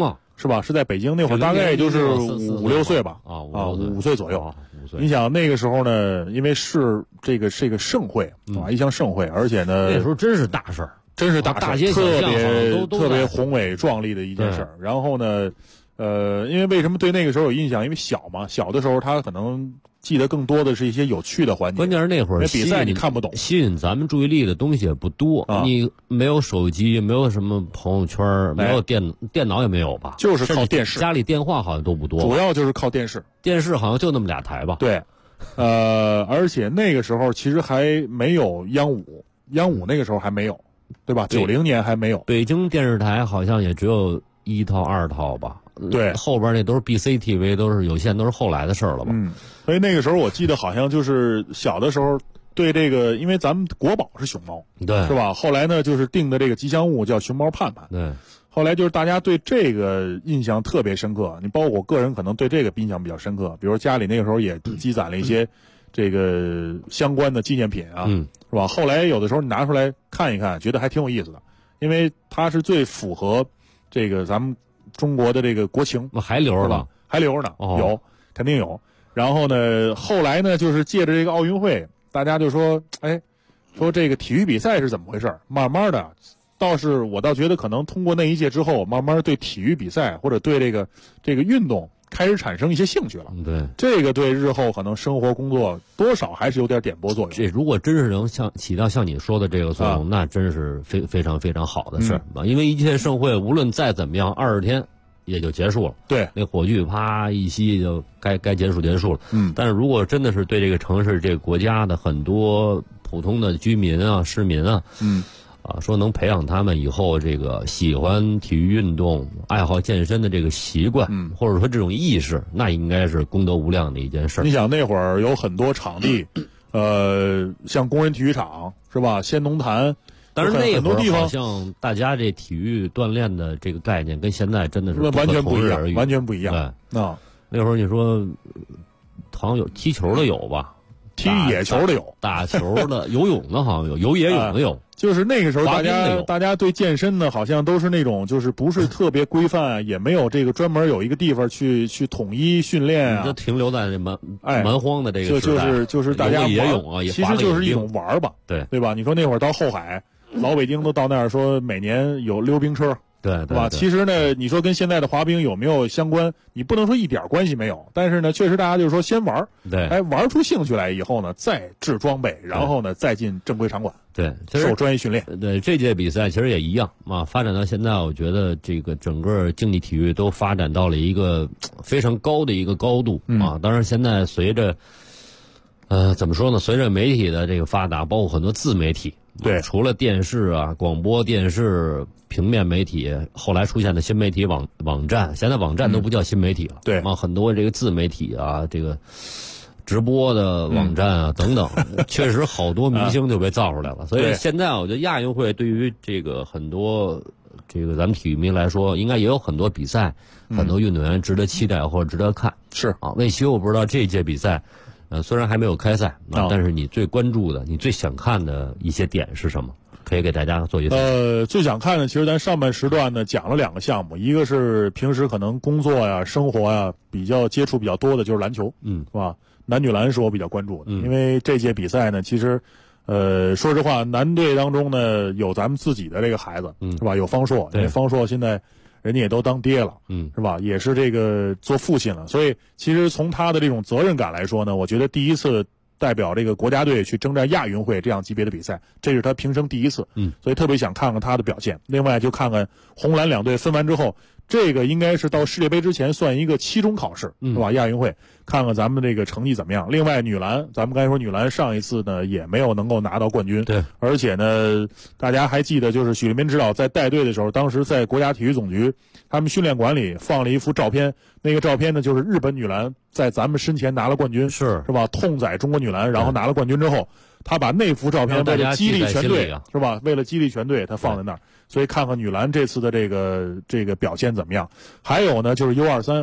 是吧？是在北京那会儿，大概也就是5、6岁吧，啊，5岁左右。你想那个时候呢，因为是这个盛会啊，一项盛会，而且呢， 那时候真是大事儿， 真是大事儿，特别宏伟壮丽的一件事儿。然后呢，因为为什么对那个时候有印象？因为小嘛，小的时候他可能记得更多的是一些有趣的环节。 关键是那会儿比赛你看不懂， 吸引咱们注意力的东西也不多。你没有手机，没有什么朋友圈，没有电脑也没有吧？ 就是靠电视。 家里电话好像都不多， 主要就是靠电视。 电视好像就那么2台吧？ 对，而且那个时候其实还没有央五那个时候还没有，对吧？90年还没有。 北京电视台好像也只有1套2套吧？ 对， 后边那都是 BCTV， 都是有线，都是后来的事儿了吧？ 所以那个时候我记得好像就是小的时候对这个，因为咱们国宝是熊猫， 对， 是吧？后来呢，就是定的这个吉祥物叫熊猫盼盼， 对。 后来就是大家对这个印象特别深刻，你包括我个人可能对这个印象比较深刻，比如家里那个时候也积攒了一些这个相关的纪念品啊，是吧？后来有的时候你拿出来看一看，觉得还挺有意思的，因为它是最符合这个咱们中国的这个国情。 还留着呢？ 还留着呢，有，肯定有。然后呢，后来呢，就是借着这个奥运会，大家就说，说这个体育比赛是怎么回事？慢慢的。我倒觉得可能通过那一届之后，慢慢对体育比赛或者对这个运动开始产生一些兴趣了。 对， 这个对日后可能生活工作多少还是有点点拨作用。 这如果真是能起到像你说的这个作用，那真是非常非常好的事儿。因为一届盛会无论再怎么样，20天也就结束了。 对， 那火炬啪一熄就该结束了。但是如果真的是对这个城市、这个国家的很多普通的居民啊、市民啊，说能培养他们以后这个喜欢体育运动、爱好健身的这个习惯，或者说这种意识，那应该是功德无量的一件事。 你想那会儿有很多场地，像工人体育场是吧？先农坛， 但是那会儿好像大家这体育锻炼的这个概念跟现在真的是完全不一样，完全不一样。 对，那会儿你说好像有踢球的有吧？ 踢野球的有， 打球的、游泳的好像有野泳的有。 就是那个时候，大家对健身呢，好像都是那种，就是不是特别规范，也没有这个专门有一个地方去统一训练啊。 就停留在这蛮荒的这个时代，就是大家野泳啊， 其实就是一种玩吧，对吧？你说那会儿到后海，老北京都到那儿说每年有溜冰车。 对吧？其实呢，你说跟现在的滑冰有没有相关？你不能说一点关系没有，但是呢，确实大家就是说先玩， 对， 玩出兴趣来以后呢，再制装备，然后呢，再进正规场馆， 对， 受专业训练。 对，这届比赛其实也一样啊。发展到现在，我觉得这个整个竞技体育都发展到了一个非常高的一个高度啊。当然，现在随着怎么说呢？随着媒体的这个发达，包括很多自媒体， 对， 除了电视啊、广播电视。平面媒体后来出现的新媒体网站，现在网站都不叫新媒体了。 对很多这个自媒体啊，这个直播的网站啊等等，确实好多明星就被造出来了。所以现在我觉得亚运会对于这个很多这个咱们体育迷来说，应该也有很多比赛、很多运动员值得期待或者值得看。 是啊， 魏奇，我不知道这一届比赛，虽然还没有开赛，但是你最关注的、你最想看的一些点是什么？可以给大家做一最想看的，其实咱上半时段呢讲了2个项目，一个是平时可能工作呀、生活呀比较接触比较多的，就是篮球，是吧？男女篮是我比较关注的，因为这届比赛呢，其实，说实话，男队当中呢有咱们自己的这个孩子，是吧？有方硕，因为方硕现在人家也都当爹了，是吧？也是这个做父亲了，所以其实从他的这种责任感来说呢，我觉得第一次代表这个国家队去征战亚运会这样级别的比赛，这是他平生第一次，所以特别想看看他的表现。另外就看看红蓝2队分完之后，这个应该是到世界杯之前算一个期中考试，是吧？亚运会看看咱们这个成绩怎么样。另外女篮，咱们刚才说女篮上一次呢也没有能够拿到冠军， 对， 而且呢大家还记得就是许立民指导在带队的时候，当时在国家体育总局他们训练馆里放了一幅照片，那个照片呢就是日本女篮在咱们身前拿了冠军，是吧？痛宰中国女篮，然后拿了冠军之后，他把那幅照片为了激励全队，是吧？为了激励全队，他放在那儿。所以看看女篮这次的这个表现怎么样。还有呢，就是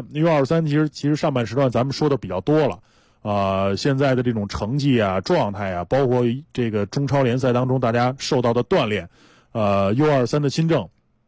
U23 其实上半时段咱们说的比较多了，现在的这种成绩啊、状态啊，包括这个中超联赛当中大家受到的锻炼，U23 的新政，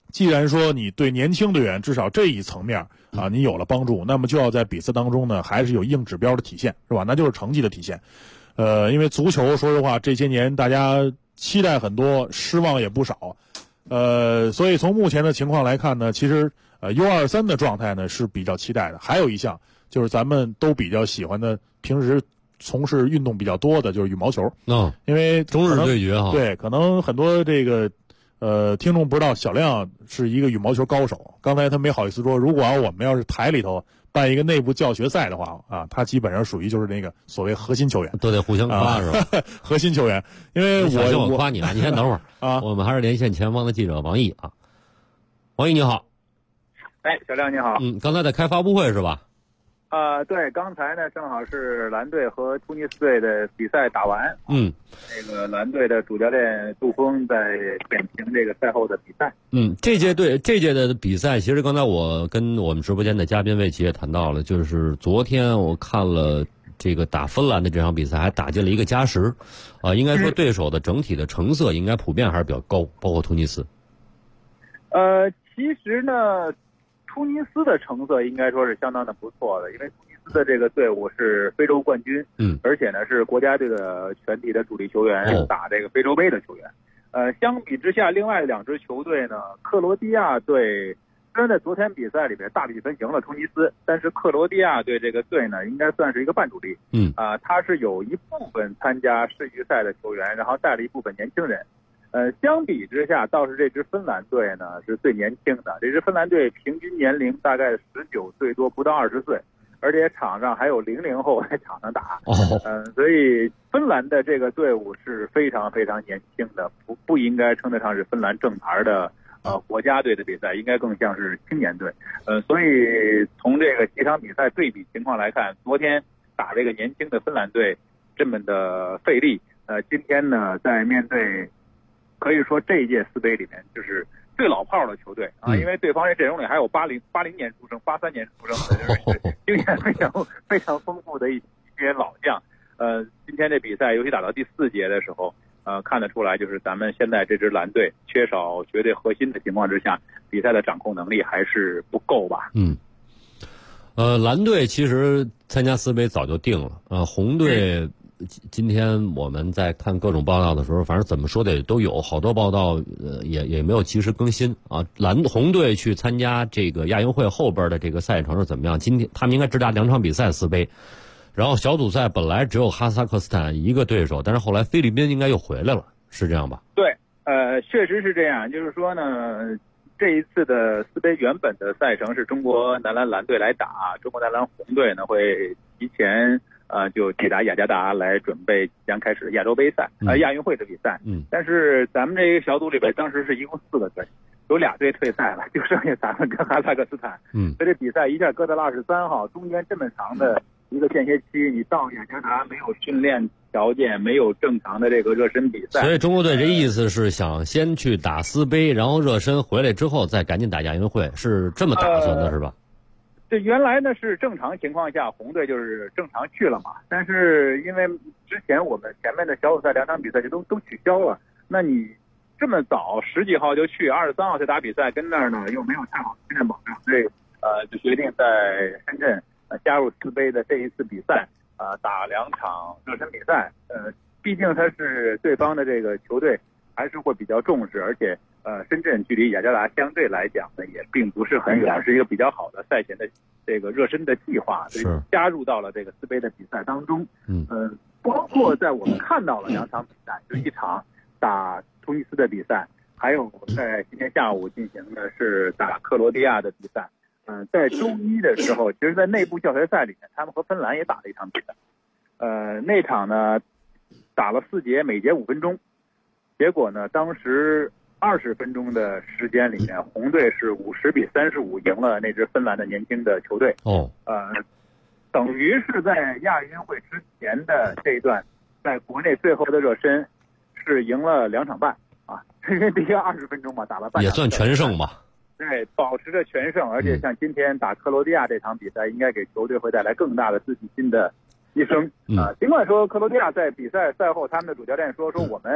既然说你对年轻队员至少这一层面啊，你有了帮助，那么就要在比赛当中呢，还是有硬指标的体现，是吧？那就是成绩的体现。因为足球说实话这些年大家期待很多，失望也不少。所以从目前的情况来看呢，其实U23的状态呢是比较期待的。还有一项就是咱们都比较喜欢的，平时从事运动比较多的就是羽毛球。因为中日对决哈。 对，可能很多这个听众不知道，小亮是一个羽毛球高手。刚才他没好意思说，如果我们要是台里头办一个内部教学赛的话啊，他基本上属于就是那个所谓核心球员， 都得互相夸是吧？ 核心球员，因为我夸你啊，你先等会儿啊， 我们还是连线前方的记者王毅啊。王毅你好。 小亮你好。 刚才在开发布会是吧？ 对，刚才呢正好是蓝队和突尼斯队的比赛打完。那个蓝队的主教练杜峰在点评这个赛后的比赛。 这届的比赛，其实刚才我跟我们直播间的嘉宾魏奇也谈到了，就是昨天我看了这个打芬兰的这场比赛，还打进了一个加时，应该说对手的整体的成色应该普遍还是比较高，包括突尼斯。 其实呢，突尼斯的成色应该说是相当的不错的，因为突尼斯的这个队伍是非洲冠军，而且呢是国家队的全体的主力球员，打这个非洲杯的球员。相比之下，另外两支球队呢，克罗地亚队虽然在昨天比赛里面大比分赢了突尼斯，但是克罗地亚队这个队呢，应该算是一个半主力。他是有一部分参加世预赛的球员，然后带了一部分年轻人。相比之下，倒是这支芬兰队呢是最年轻的。这支芬兰队平均年龄大概19岁多，不到20岁，而且场上还有00后在场上打。所以芬兰的这个队伍是非常非常年轻的，不应该称得上是芬兰正牌的国家队的比赛，应该更像是青年队。所以从这个几场比赛对比情况来看，昨天打这个年轻的芬兰队这么的费力，今天呢在面对。可以说这一届世杯里面就是最老炮的球队因为对方这阵容里还有80年出生、83年出生的，就是经验非常丰富的一些老将。今天这比赛尤其打到第4节的时候，看得出来就是咱们现在这支蓝队缺少绝对核心的情况之下，比赛的掌控能力还是不够吧。 蓝队其实参加世杯早就定了，红队。今天我们在看各种报道的时候，反正怎么说的也都有，好多报道也没有及时更新啊。红队去参加这个亚运会后边的这个赛程是怎么样？今天他们应该只打2场比赛世杯，然后小组赛本来只有哈萨克斯坦一个对手，但是后来菲律宾应该又回来了，是这样吧？ 对，确实是这样。就是说呢，这一次的世杯原本的赛程是中国男篮蓝队来打，中国男篮红队呢会提前。就抵达雅加达来准备即将开始的亚洲杯赛亚运会的比赛。但是咱们这个小组里边当时是一共4个队，有2队退赛了，就剩下咱们跟哈萨克斯坦。所以这比赛一下搁到了23号，中间这么长的一个间歇期，你到雅加达没有训练条件，没有正常的这个热身比赛。 所以中国队这意思是想先去打世杯，然后热身回来之后再赶紧打亚运会，是这么打算的是吧？ 这原来呢是正常情况下红队就是正常去了嘛，但是因为之前我们前面的小组赛2场比赛就都取消了，那你这么早10几号就去，23号才打比赛，跟那儿呢又没有太好的训练保障，所以就决定在深圳加入世杯的这一次比赛打2场热身比赛。毕竟他是对方的这个球队还是会比较重视，而且深圳距离雅加达相对来讲呢也并不是很远，是一个比较好的赛前的这个热身的计划，所以加入到了这个世杯的比赛当中。包括在我们看到了2场比赛，就一场打突尼斯的比赛，还有在今天下午进行的是打克罗地亚的比赛。在周一的时候，其实在内部教学赛里面，他们和芬兰也打了一场比赛。那场呢打了4节，每节5分钟。结果呢，当时20分钟的时间里面，红队是50比35赢了那支芬兰的年轻的球队。等于是在亚运会之前的这一段，在国内最后的热身是赢了2场半啊，因为毕竟20分钟嘛，打了半场， 也算全胜吧。 对，保持着全胜，而且像今天打克罗地亚这场比赛，应该给球队会带来更大的自信心的提升。尽管说克罗地亚在比赛赛后，他们的主教练说我们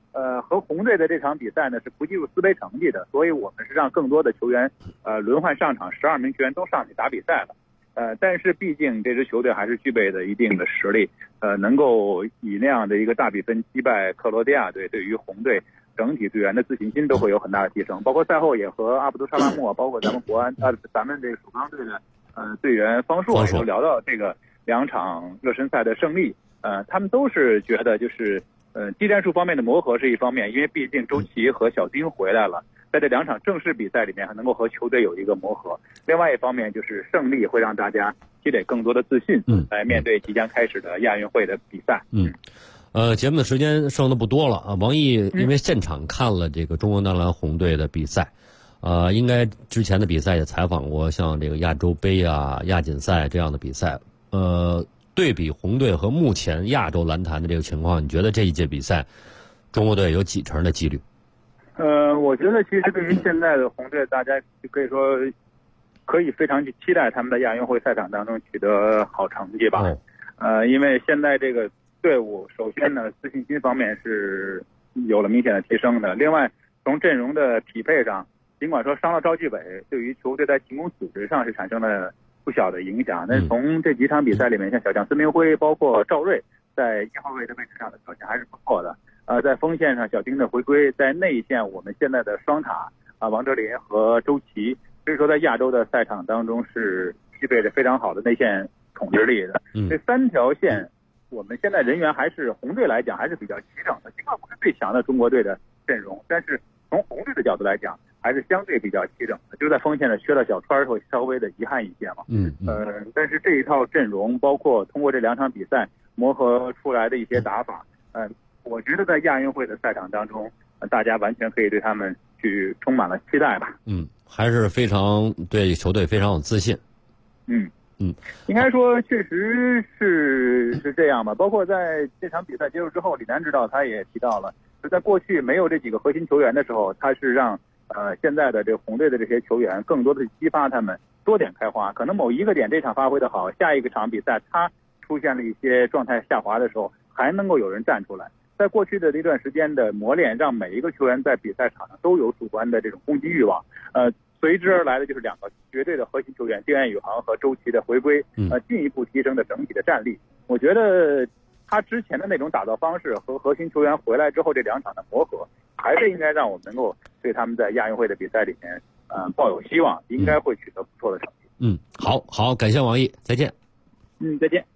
和红队的这场比赛呢是不计入4杯成绩的，所以我们是让更多的球员轮换上场，12名球员都上去打比赛了。但是毕竟这支球队还是具备的一定的实力，能够以那样的一个大比分击败克罗地亚队，对于红队整体队员的自信心都会有很大的提升。包括赛后也和阿卜杜沙拉莫，包括咱们咱们这个首钢队的队员方硕也都聊到这个2场热身赛的胜利，他们都是觉得就是技战术方面的磨合是一方面，因为毕竟周琦和小丁回来了，在这2场正式比赛里面还能够和球队有一个磨合。另外一方面就是胜利会让大家积累更多的自信，来面对即将开始的亚运会的比赛。 节目的时间剩的不多了啊。王毅因为现场看了这个中国男篮红队的比赛，应该之前的比赛也采访过像这个亚洲杯啊、亚锦赛这样的比赛，对比红队和目前亚洲篮坛的这个情况，你觉得这一届比赛中国队有几成的几率？ 我觉得其实对于现在的红队，大家可以说可以非常去期待他们在亚运会赛场当中取得好成绩吧。因为现在这个队伍首先呢自信心方面是有了明显的提升的，另外从阵容的匹配上，尽管说伤了赵继伟，对于球队在进攻组织上是产生了不小的影响。但从这几场比赛里面，像小将孙明辉，包括赵睿在1号位的位置上的表现还是不错的。在锋线上小丁的回归，在内线我们现在的双塔王哲林和周琦，所以说在亚洲的赛场当中是具备着非常好的内线统治力的。这3条线我们现在人员还是红队来讲还是比较齐整的，尽管不是最强的中国队的阵容，但是从红队的角度来讲还是相对比较齐整的，就在锋线上缺了小川会稍微的遗憾一些嘛。但是这一套阵容包括通过这2场比赛磨合出来的一些打法，我觉得在亚运会的赛场当中，大家完全可以对他们去充满了期待吧。 还是非常对球队非常有自信。 应该说确实是这样吧。包括在这场比赛结束之后，李楠指导他也提到了，就在过去没有这几个核心球员的时候，他是让现在的这个红队的这些球员更多的激发他们多点开花。可能某一个点这场发挥的好，下一个场比赛他出现了一些状态下滑的时候，还能够有人站出来。在过去的一段时间的磨练，让每一个球员在比赛场上都有主观的这种攻击欲望。随之而来的就是2个绝对的核心球员丁彦雨航和周琦的回归，进一步提升的整体的战力。我觉得他之前的那种打造方式和核心球员回来之后这2场的磨合，还是应该让我们能够对他们在亚运会的比赛里面抱有希望，应该会取得不错的成绩。 好，感谢王毅，再见。 再见。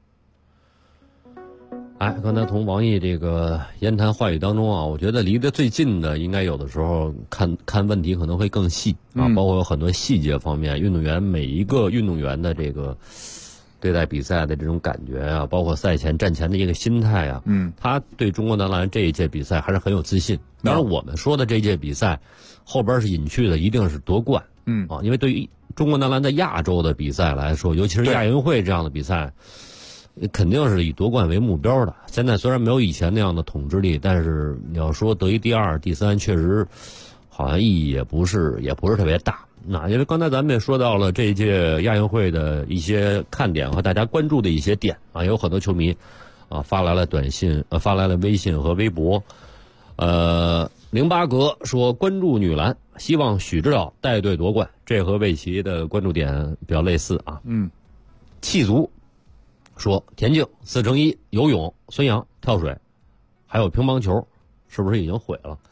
刚才从王毅这个言谈话语当中啊，我觉得离得最近的，应该有的时候看问题可能会更细包括有很多细节方面，运动员每一个运动员的这个对待比赛的这种感觉啊，包括赛前战前的一个心态啊，他对中国男篮这一届比赛还是很有自信。当然，我们说的这届比赛后边是隐去的，一定是夺冠。因为对于中国男篮在亚洲的比赛来说，尤其是亚运会这样的比赛，肯定是以夺冠为目标的。现在虽然没有以前那样的统治力，但是你要说得一第2、第3，确实好像意义也不是特别大。因为刚才咱们也说到了这一届亚运会的一些看点和大家关注的一些点有很多球迷发来了短信，发来了微信和微博。08格说关注女篮，希望许指导带队夺冠，这和魏琪的关注点比较类似啊。气足说田径、4乘1、游泳、孙杨、跳水，还有乒乓球，是不是已经毁了？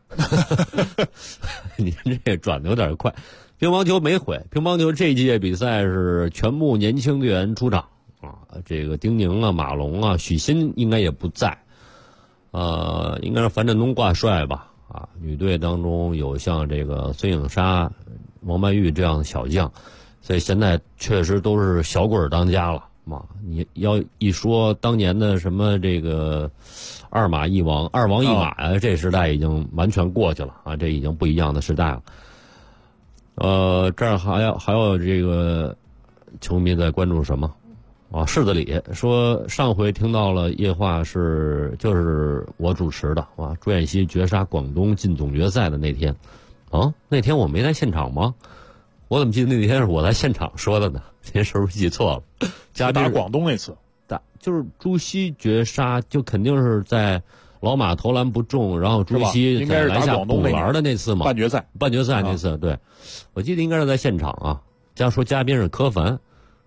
您这转的有点快。乒乓球没毁，乒乓球这一届比赛是全部年轻队员出场这个丁宁马龙许昕应该也不在，应该是樊振东挂帅吧。女队当中有像这个孙颖莎、王曼玉这样的小将，所以现在确实都是小鬼当家了。你要一说当年的什么这个2马1王、2王1马这时代已经完全过去了这已经不一样的时代了。这儿还有这个球迷在关注什么柿子里说上回听到了夜话就是我主持的朱彦西绝杀广东进总决赛的那天那天我没在现场吗？我怎么记得那天是我在现场说的呢？您是不是记错了？ 打广东那次就是朱熹绝杀，就肯定是在老马投篮不中，然后朱熹在篮下补篮的那次嘛， 半决赛那次，对，我记得应该是在现场啊。说嘉宾是柯凡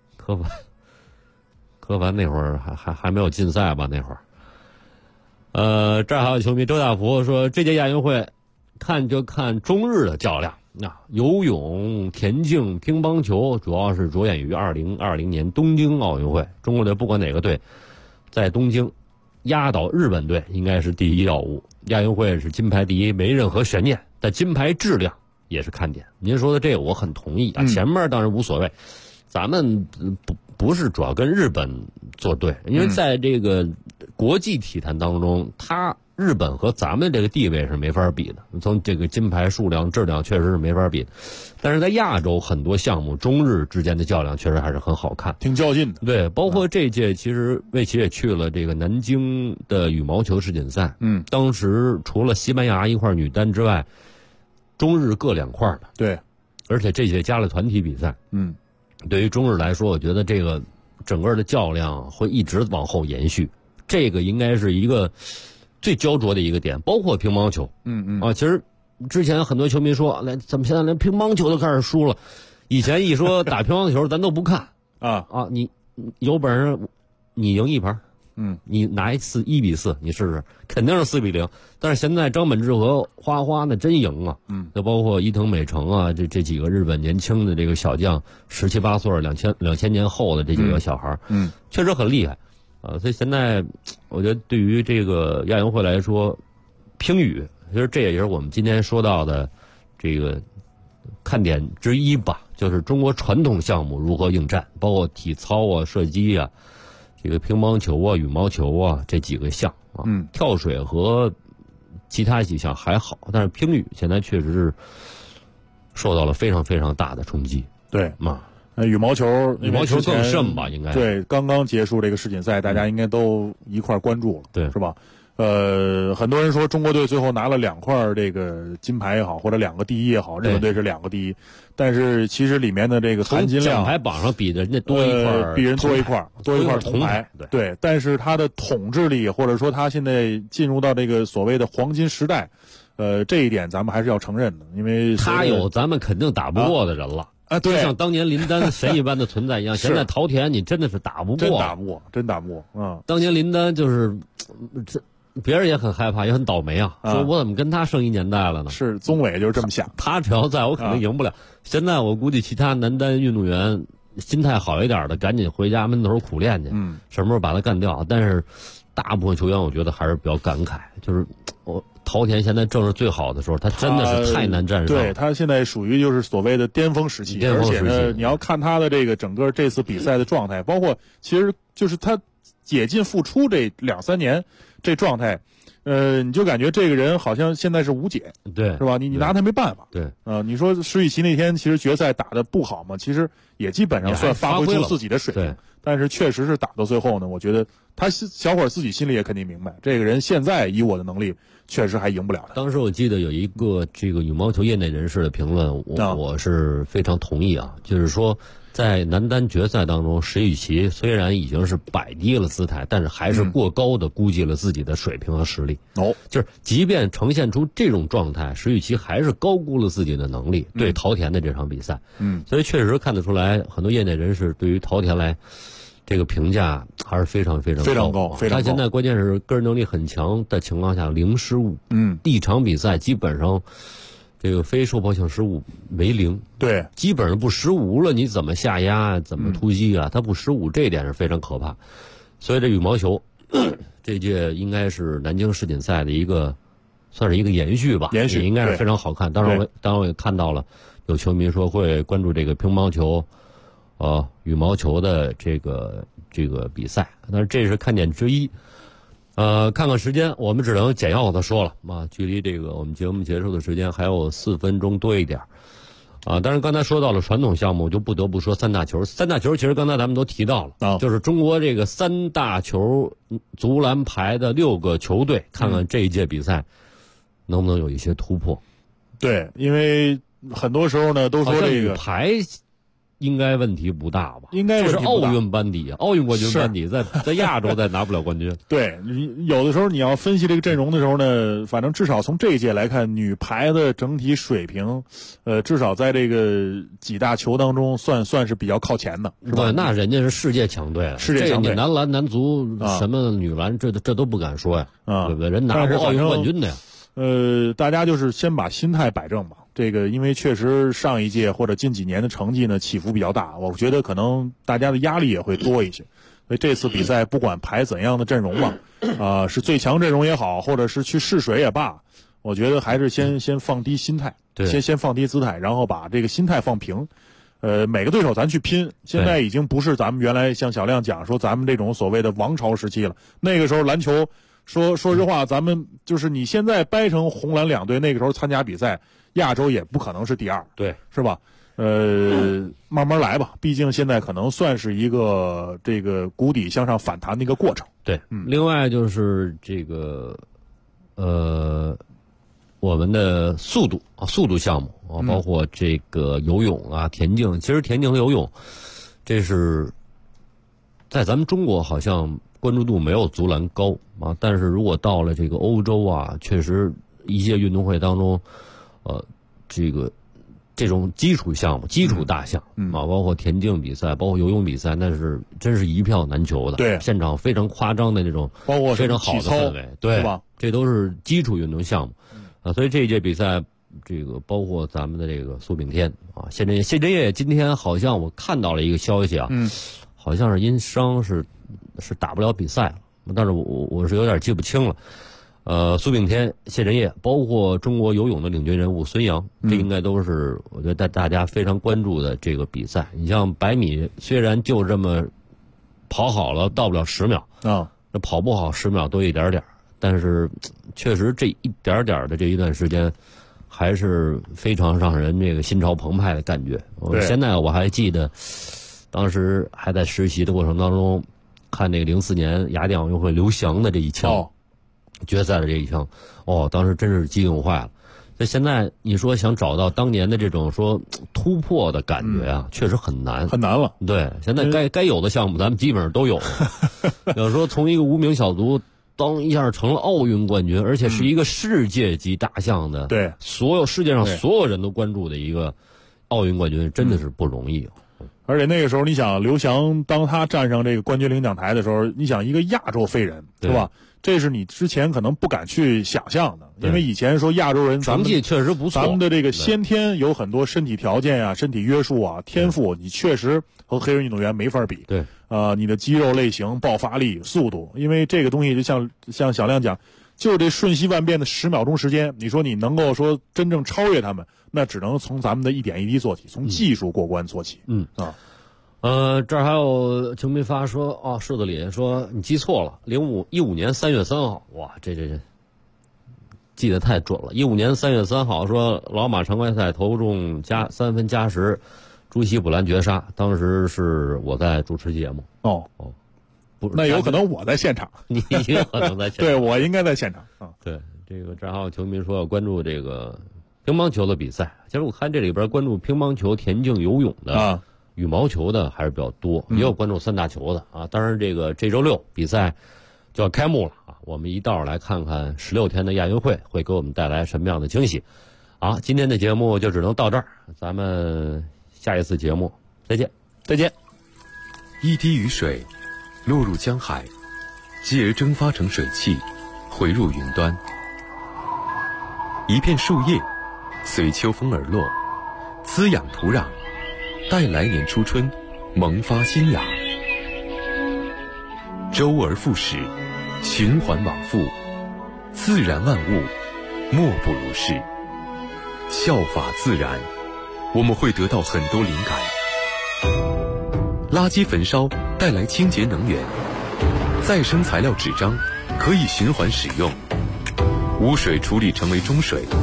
那会儿还没有禁赛吧？那会儿，这儿还有球迷周大福说，这届亚运会看就看中日的较量啊，游泳、田径、乒乓球，主要是着眼于2020年东京奥运会。中国队不管哪个队在东京压倒日本队，应该是第一要务。亚运会是金牌第一，没任何悬念，但金牌质量也是看点。您说的这个我很同意啊，前面当然无所谓，咱们不是主要跟日本作对，因为在这个国际体坛当中，日本和咱们这个地位是没法比的，从这个金牌数量、质量确实是没法比。但是在亚洲很多项目，中日之间的较量确实还是很好看， 挺较劲的。 对，包括这届其实魏奇也去了这个南京的羽毛球世锦赛，当时除了西班牙一块女单之外，中日各2块的。 对， 而且这届加了团体比赛，对于中日来说，我觉得这个整个的较量会一直往后延续，这个应该是一个最焦灼的一个点，包括乒乓球。其实之前很多球迷说，怎么现在连乒乓球都开始输了？以前一说打乒乓球，咱都不看你有本事你赢一盘，你拿1比4，你试试，肯定是4比0。但是现在张本智和花那真赢啊，就包括伊藤美诚啊，这几个日本年轻的这个小将，17、18岁2000年后的这几个小孩，确实很厉害。所以现在我觉得对于这个亚运会来说，乒羽其实这也是我们今天说到的这个看点之一吧，就是中国传统项目如何应战，包括体操啊、射击啊、这个乒乓球啊、羽毛球啊这几个项啊，跳水和其他几项还好，但是乒羽现在确实是受到了非常非常大的冲击。 对羽毛球更甚吧，应该对，刚刚结束这个世锦赛，大家应该都一块关注了， 对， 是吧？很多人说中国队最后拿了2块这个金牌也好，或者2个第一也好，日本队是2个第一，但是其实里面的这个含金量， 奖牌榜上比的人家多一块， 比人多一块铜牌，对，但是它的统治力，或者说它现在进入到这个所谓的黄金时代，这一点咱们还是要承认的，因为他有咱们肯定打不过的人了。 对， 就像当年林丹神一般的存在一样，现在陶田你真的是打不过， 真打不过。 当年林丹就是别人也很害怕，也很倒霉啊，说我怎么跟他生一年代了呢？ 是宗伟就是这么想， 他只要在我肯定赢不了。现在我估计其他男单运动员心态好一点的，赶紧回家闷头苦练去，什么时候把他干掉？但是大部分球员我觉得还是比较感慨，就是陶田现在正是最好的时候，他真的是太难战胜了。 对，他现在属于就是所谓的巅峰时期，而且呢，你要看他的这个整个这次比赛的状态，包括其实就是他解禁复出这2、3年这状态，你就感觉这个人好像现在是无解， 对， 是吧？你拿他没办法， 对， 你说石宇奇那天其实决赛打得不好嘛，其实也基本上算发挥出自己的水平，但是确实是打到最后呢，我觉得他小伙自己心里也肯定明白，这个人现在以我的能力确实还赢不了他。 当时我记得有一个这个羽毛球业内人士的评论，我是非常同意啊，就是说在男单决赛当中，石宇奇虽然已经是摆低了姿态，但是还是过高的估计了自己的水平和实力。就是即便呈现出这种状态，石宇奇还是高估了自己的能力。对陶田的这场比赛，所以确实看得出来，很多业内人士对于陶田来这个评价还是非常非常高。 他现在关键是个人能力很强的情况下0失误，一场比赛基本上这个非受迫性失误为0， 对， 基本上不失误了，你怎么下压，怎么突击啊？他不失误，这一点是非常可怕。所以这羽毛球这届应该是南京世锦赛的一个算是一个延续吧，也应该是非常好看。当然我也看到了有球迷说会关注这个乒乓球、羽毛球的这个比赛，但是这是看点之一。看看时间，我们只能简要的说了啊，距离这个我们节目结束的时间还有4分钟多一点啊。当然刚才说到了传统项目，我就不得不说3大球。3大球其实刚才咱们都提到了，就是中国这个3大球足篮排的6个球队，看看这一届比赛能不能有一些突破。 对，因为很多时候呢都说这个排应该问题不大吧？ 应该问题不大。 这是奥运班底，奥运冠军班底，在亚洲再拿不了冠军。 对，有的时候你要分析这个阵容的时候呢，反正至少从这一届来看，女排的整体水平，至少在这个几大球当中算是比较靠前的，是吧？ 对，那人家是世界强队， 世界强队， 这男篮、男足什么女篮，这都不敢说呀，对不对？人拿过奥运冠军的呀。 大家就是先把心态摆正吧。这个因为确实上一届或者近几年的成绩呢起伏比较大，我觉得可能大家的压力也会多一些。所以这次比赛不管排怎样的阵容吧，是最强阵容也好，或者是去试水也罢，我觉得还是先放低心态，先放低姿态，然后把这个心态放平。每个对手咱去拼，现在已经不是咱们原来像小亮讲说咱们这种所谓的王朝时期了。那个时候篮球说实话，咱们就是你现在掰成红蓝两队，那个时候参加比赛，亚洲也不可能是第二， 对， 是吧？慢慢来吧，毕竟现在可能算是一个这个谷底向上反弹的一个过程。 对，另外就是这个我们的速度项目啊，包括这个游泳啊、田径，其实田径和游泳，这是在咱们中国好像关注度没有足篮高啊，但是如果到了这个欧洲啊，确实一些运动会当中，这种基础项目、基础大项啊，包括田径比赛、包括游泳比赛，那是真是一票难求的。 对， 现场非常夸张的这种， 包括非常好的氛围，对吧？ 这都是基础运动项目啊，所以这一届比赛，这个包括咱们的这个苏炳添啊，谢震业今天好像我看到了一个消息啊，好像是因伤是打不了比赛了，但是我是有点记不清了。苏炳添、谢震业，包括中国游泳的领军人物孙杨，这应该都是我觉得大家非常关注的这个比赛。你像100米，虽然就这么跑好了，到不了10秒啊，那跑不好10秒多一点点，但是确实这一点点的这一段时间，还是非常让人这个心潮澎湃的感觉。现在我还记得，当时还在实习的过程当中，看那个04年雅典奥运会刘翔的这一枪。决赛的这一枪，当时真是激动坏了。那现在你说想找到当年的这种说突破的感觉啊，确实很难， 很难了。 对，现在该有的项目咱们基本上都有。要说从一个无名小卒当一下成了奥运冠军，而且是一个世界级大项的， 对， 世界上所有人都关注的一个奥运冠军，真的是不容易。 而且那个时候，你想刘翔当他站上这个冠军领奖台的时候，你想一个亚洲飞人，是吧？这是你之前可能不敢去想象的，因为以前说亚洲人成绩确实不错， 咱们的这个先天有很多身体条件啊、身体约束啊、天赋，你确实和黑人运动员没法比。 对， 你的肌肉类型、爆发力、速度，因为这个东西就像小亮讲，就是这瞬息万变的10秒钟时间，你说你能够说真正超越他们，那只能从咱们的一点一滴做起，从技术过关做起。 这儿还有球迷发说柿子里说你记错了，15年3月3号，哇，这记得太准了。15年3月3号说老马常规赛投中3分加时，朱锡补篮绝杀，当时是我在主持节目。 不，那有可能我在现场， 你有可能在现场， 对，我应该在现场啊。 对，这个这儿还有球迷说要关注这个乒乓球的比赛，其实我看这里边关注乒乓球、田径、游泳的羽毛球的还是比较多，也有关注3大球的啊。当然，这周6比赛就要开幕了啊，我们一道来看看16天的亚运会会给我们带来什么样的惊喜。好，今天的节目就只能到这儿，咱们下一次节目再见。 再见。 一滴雨水落入江海，继而蒸发成水汽，回入云端。一片树叶随秋风而落，滋养土壤，待来年初春萌发新芽。周而复始，循环往复，自然万物莫不如是。效法自然，我们会得到很多灵感。垃圾焚烧带来清洁能源，再生材料纸张可以循环使用，污水处理成为中水，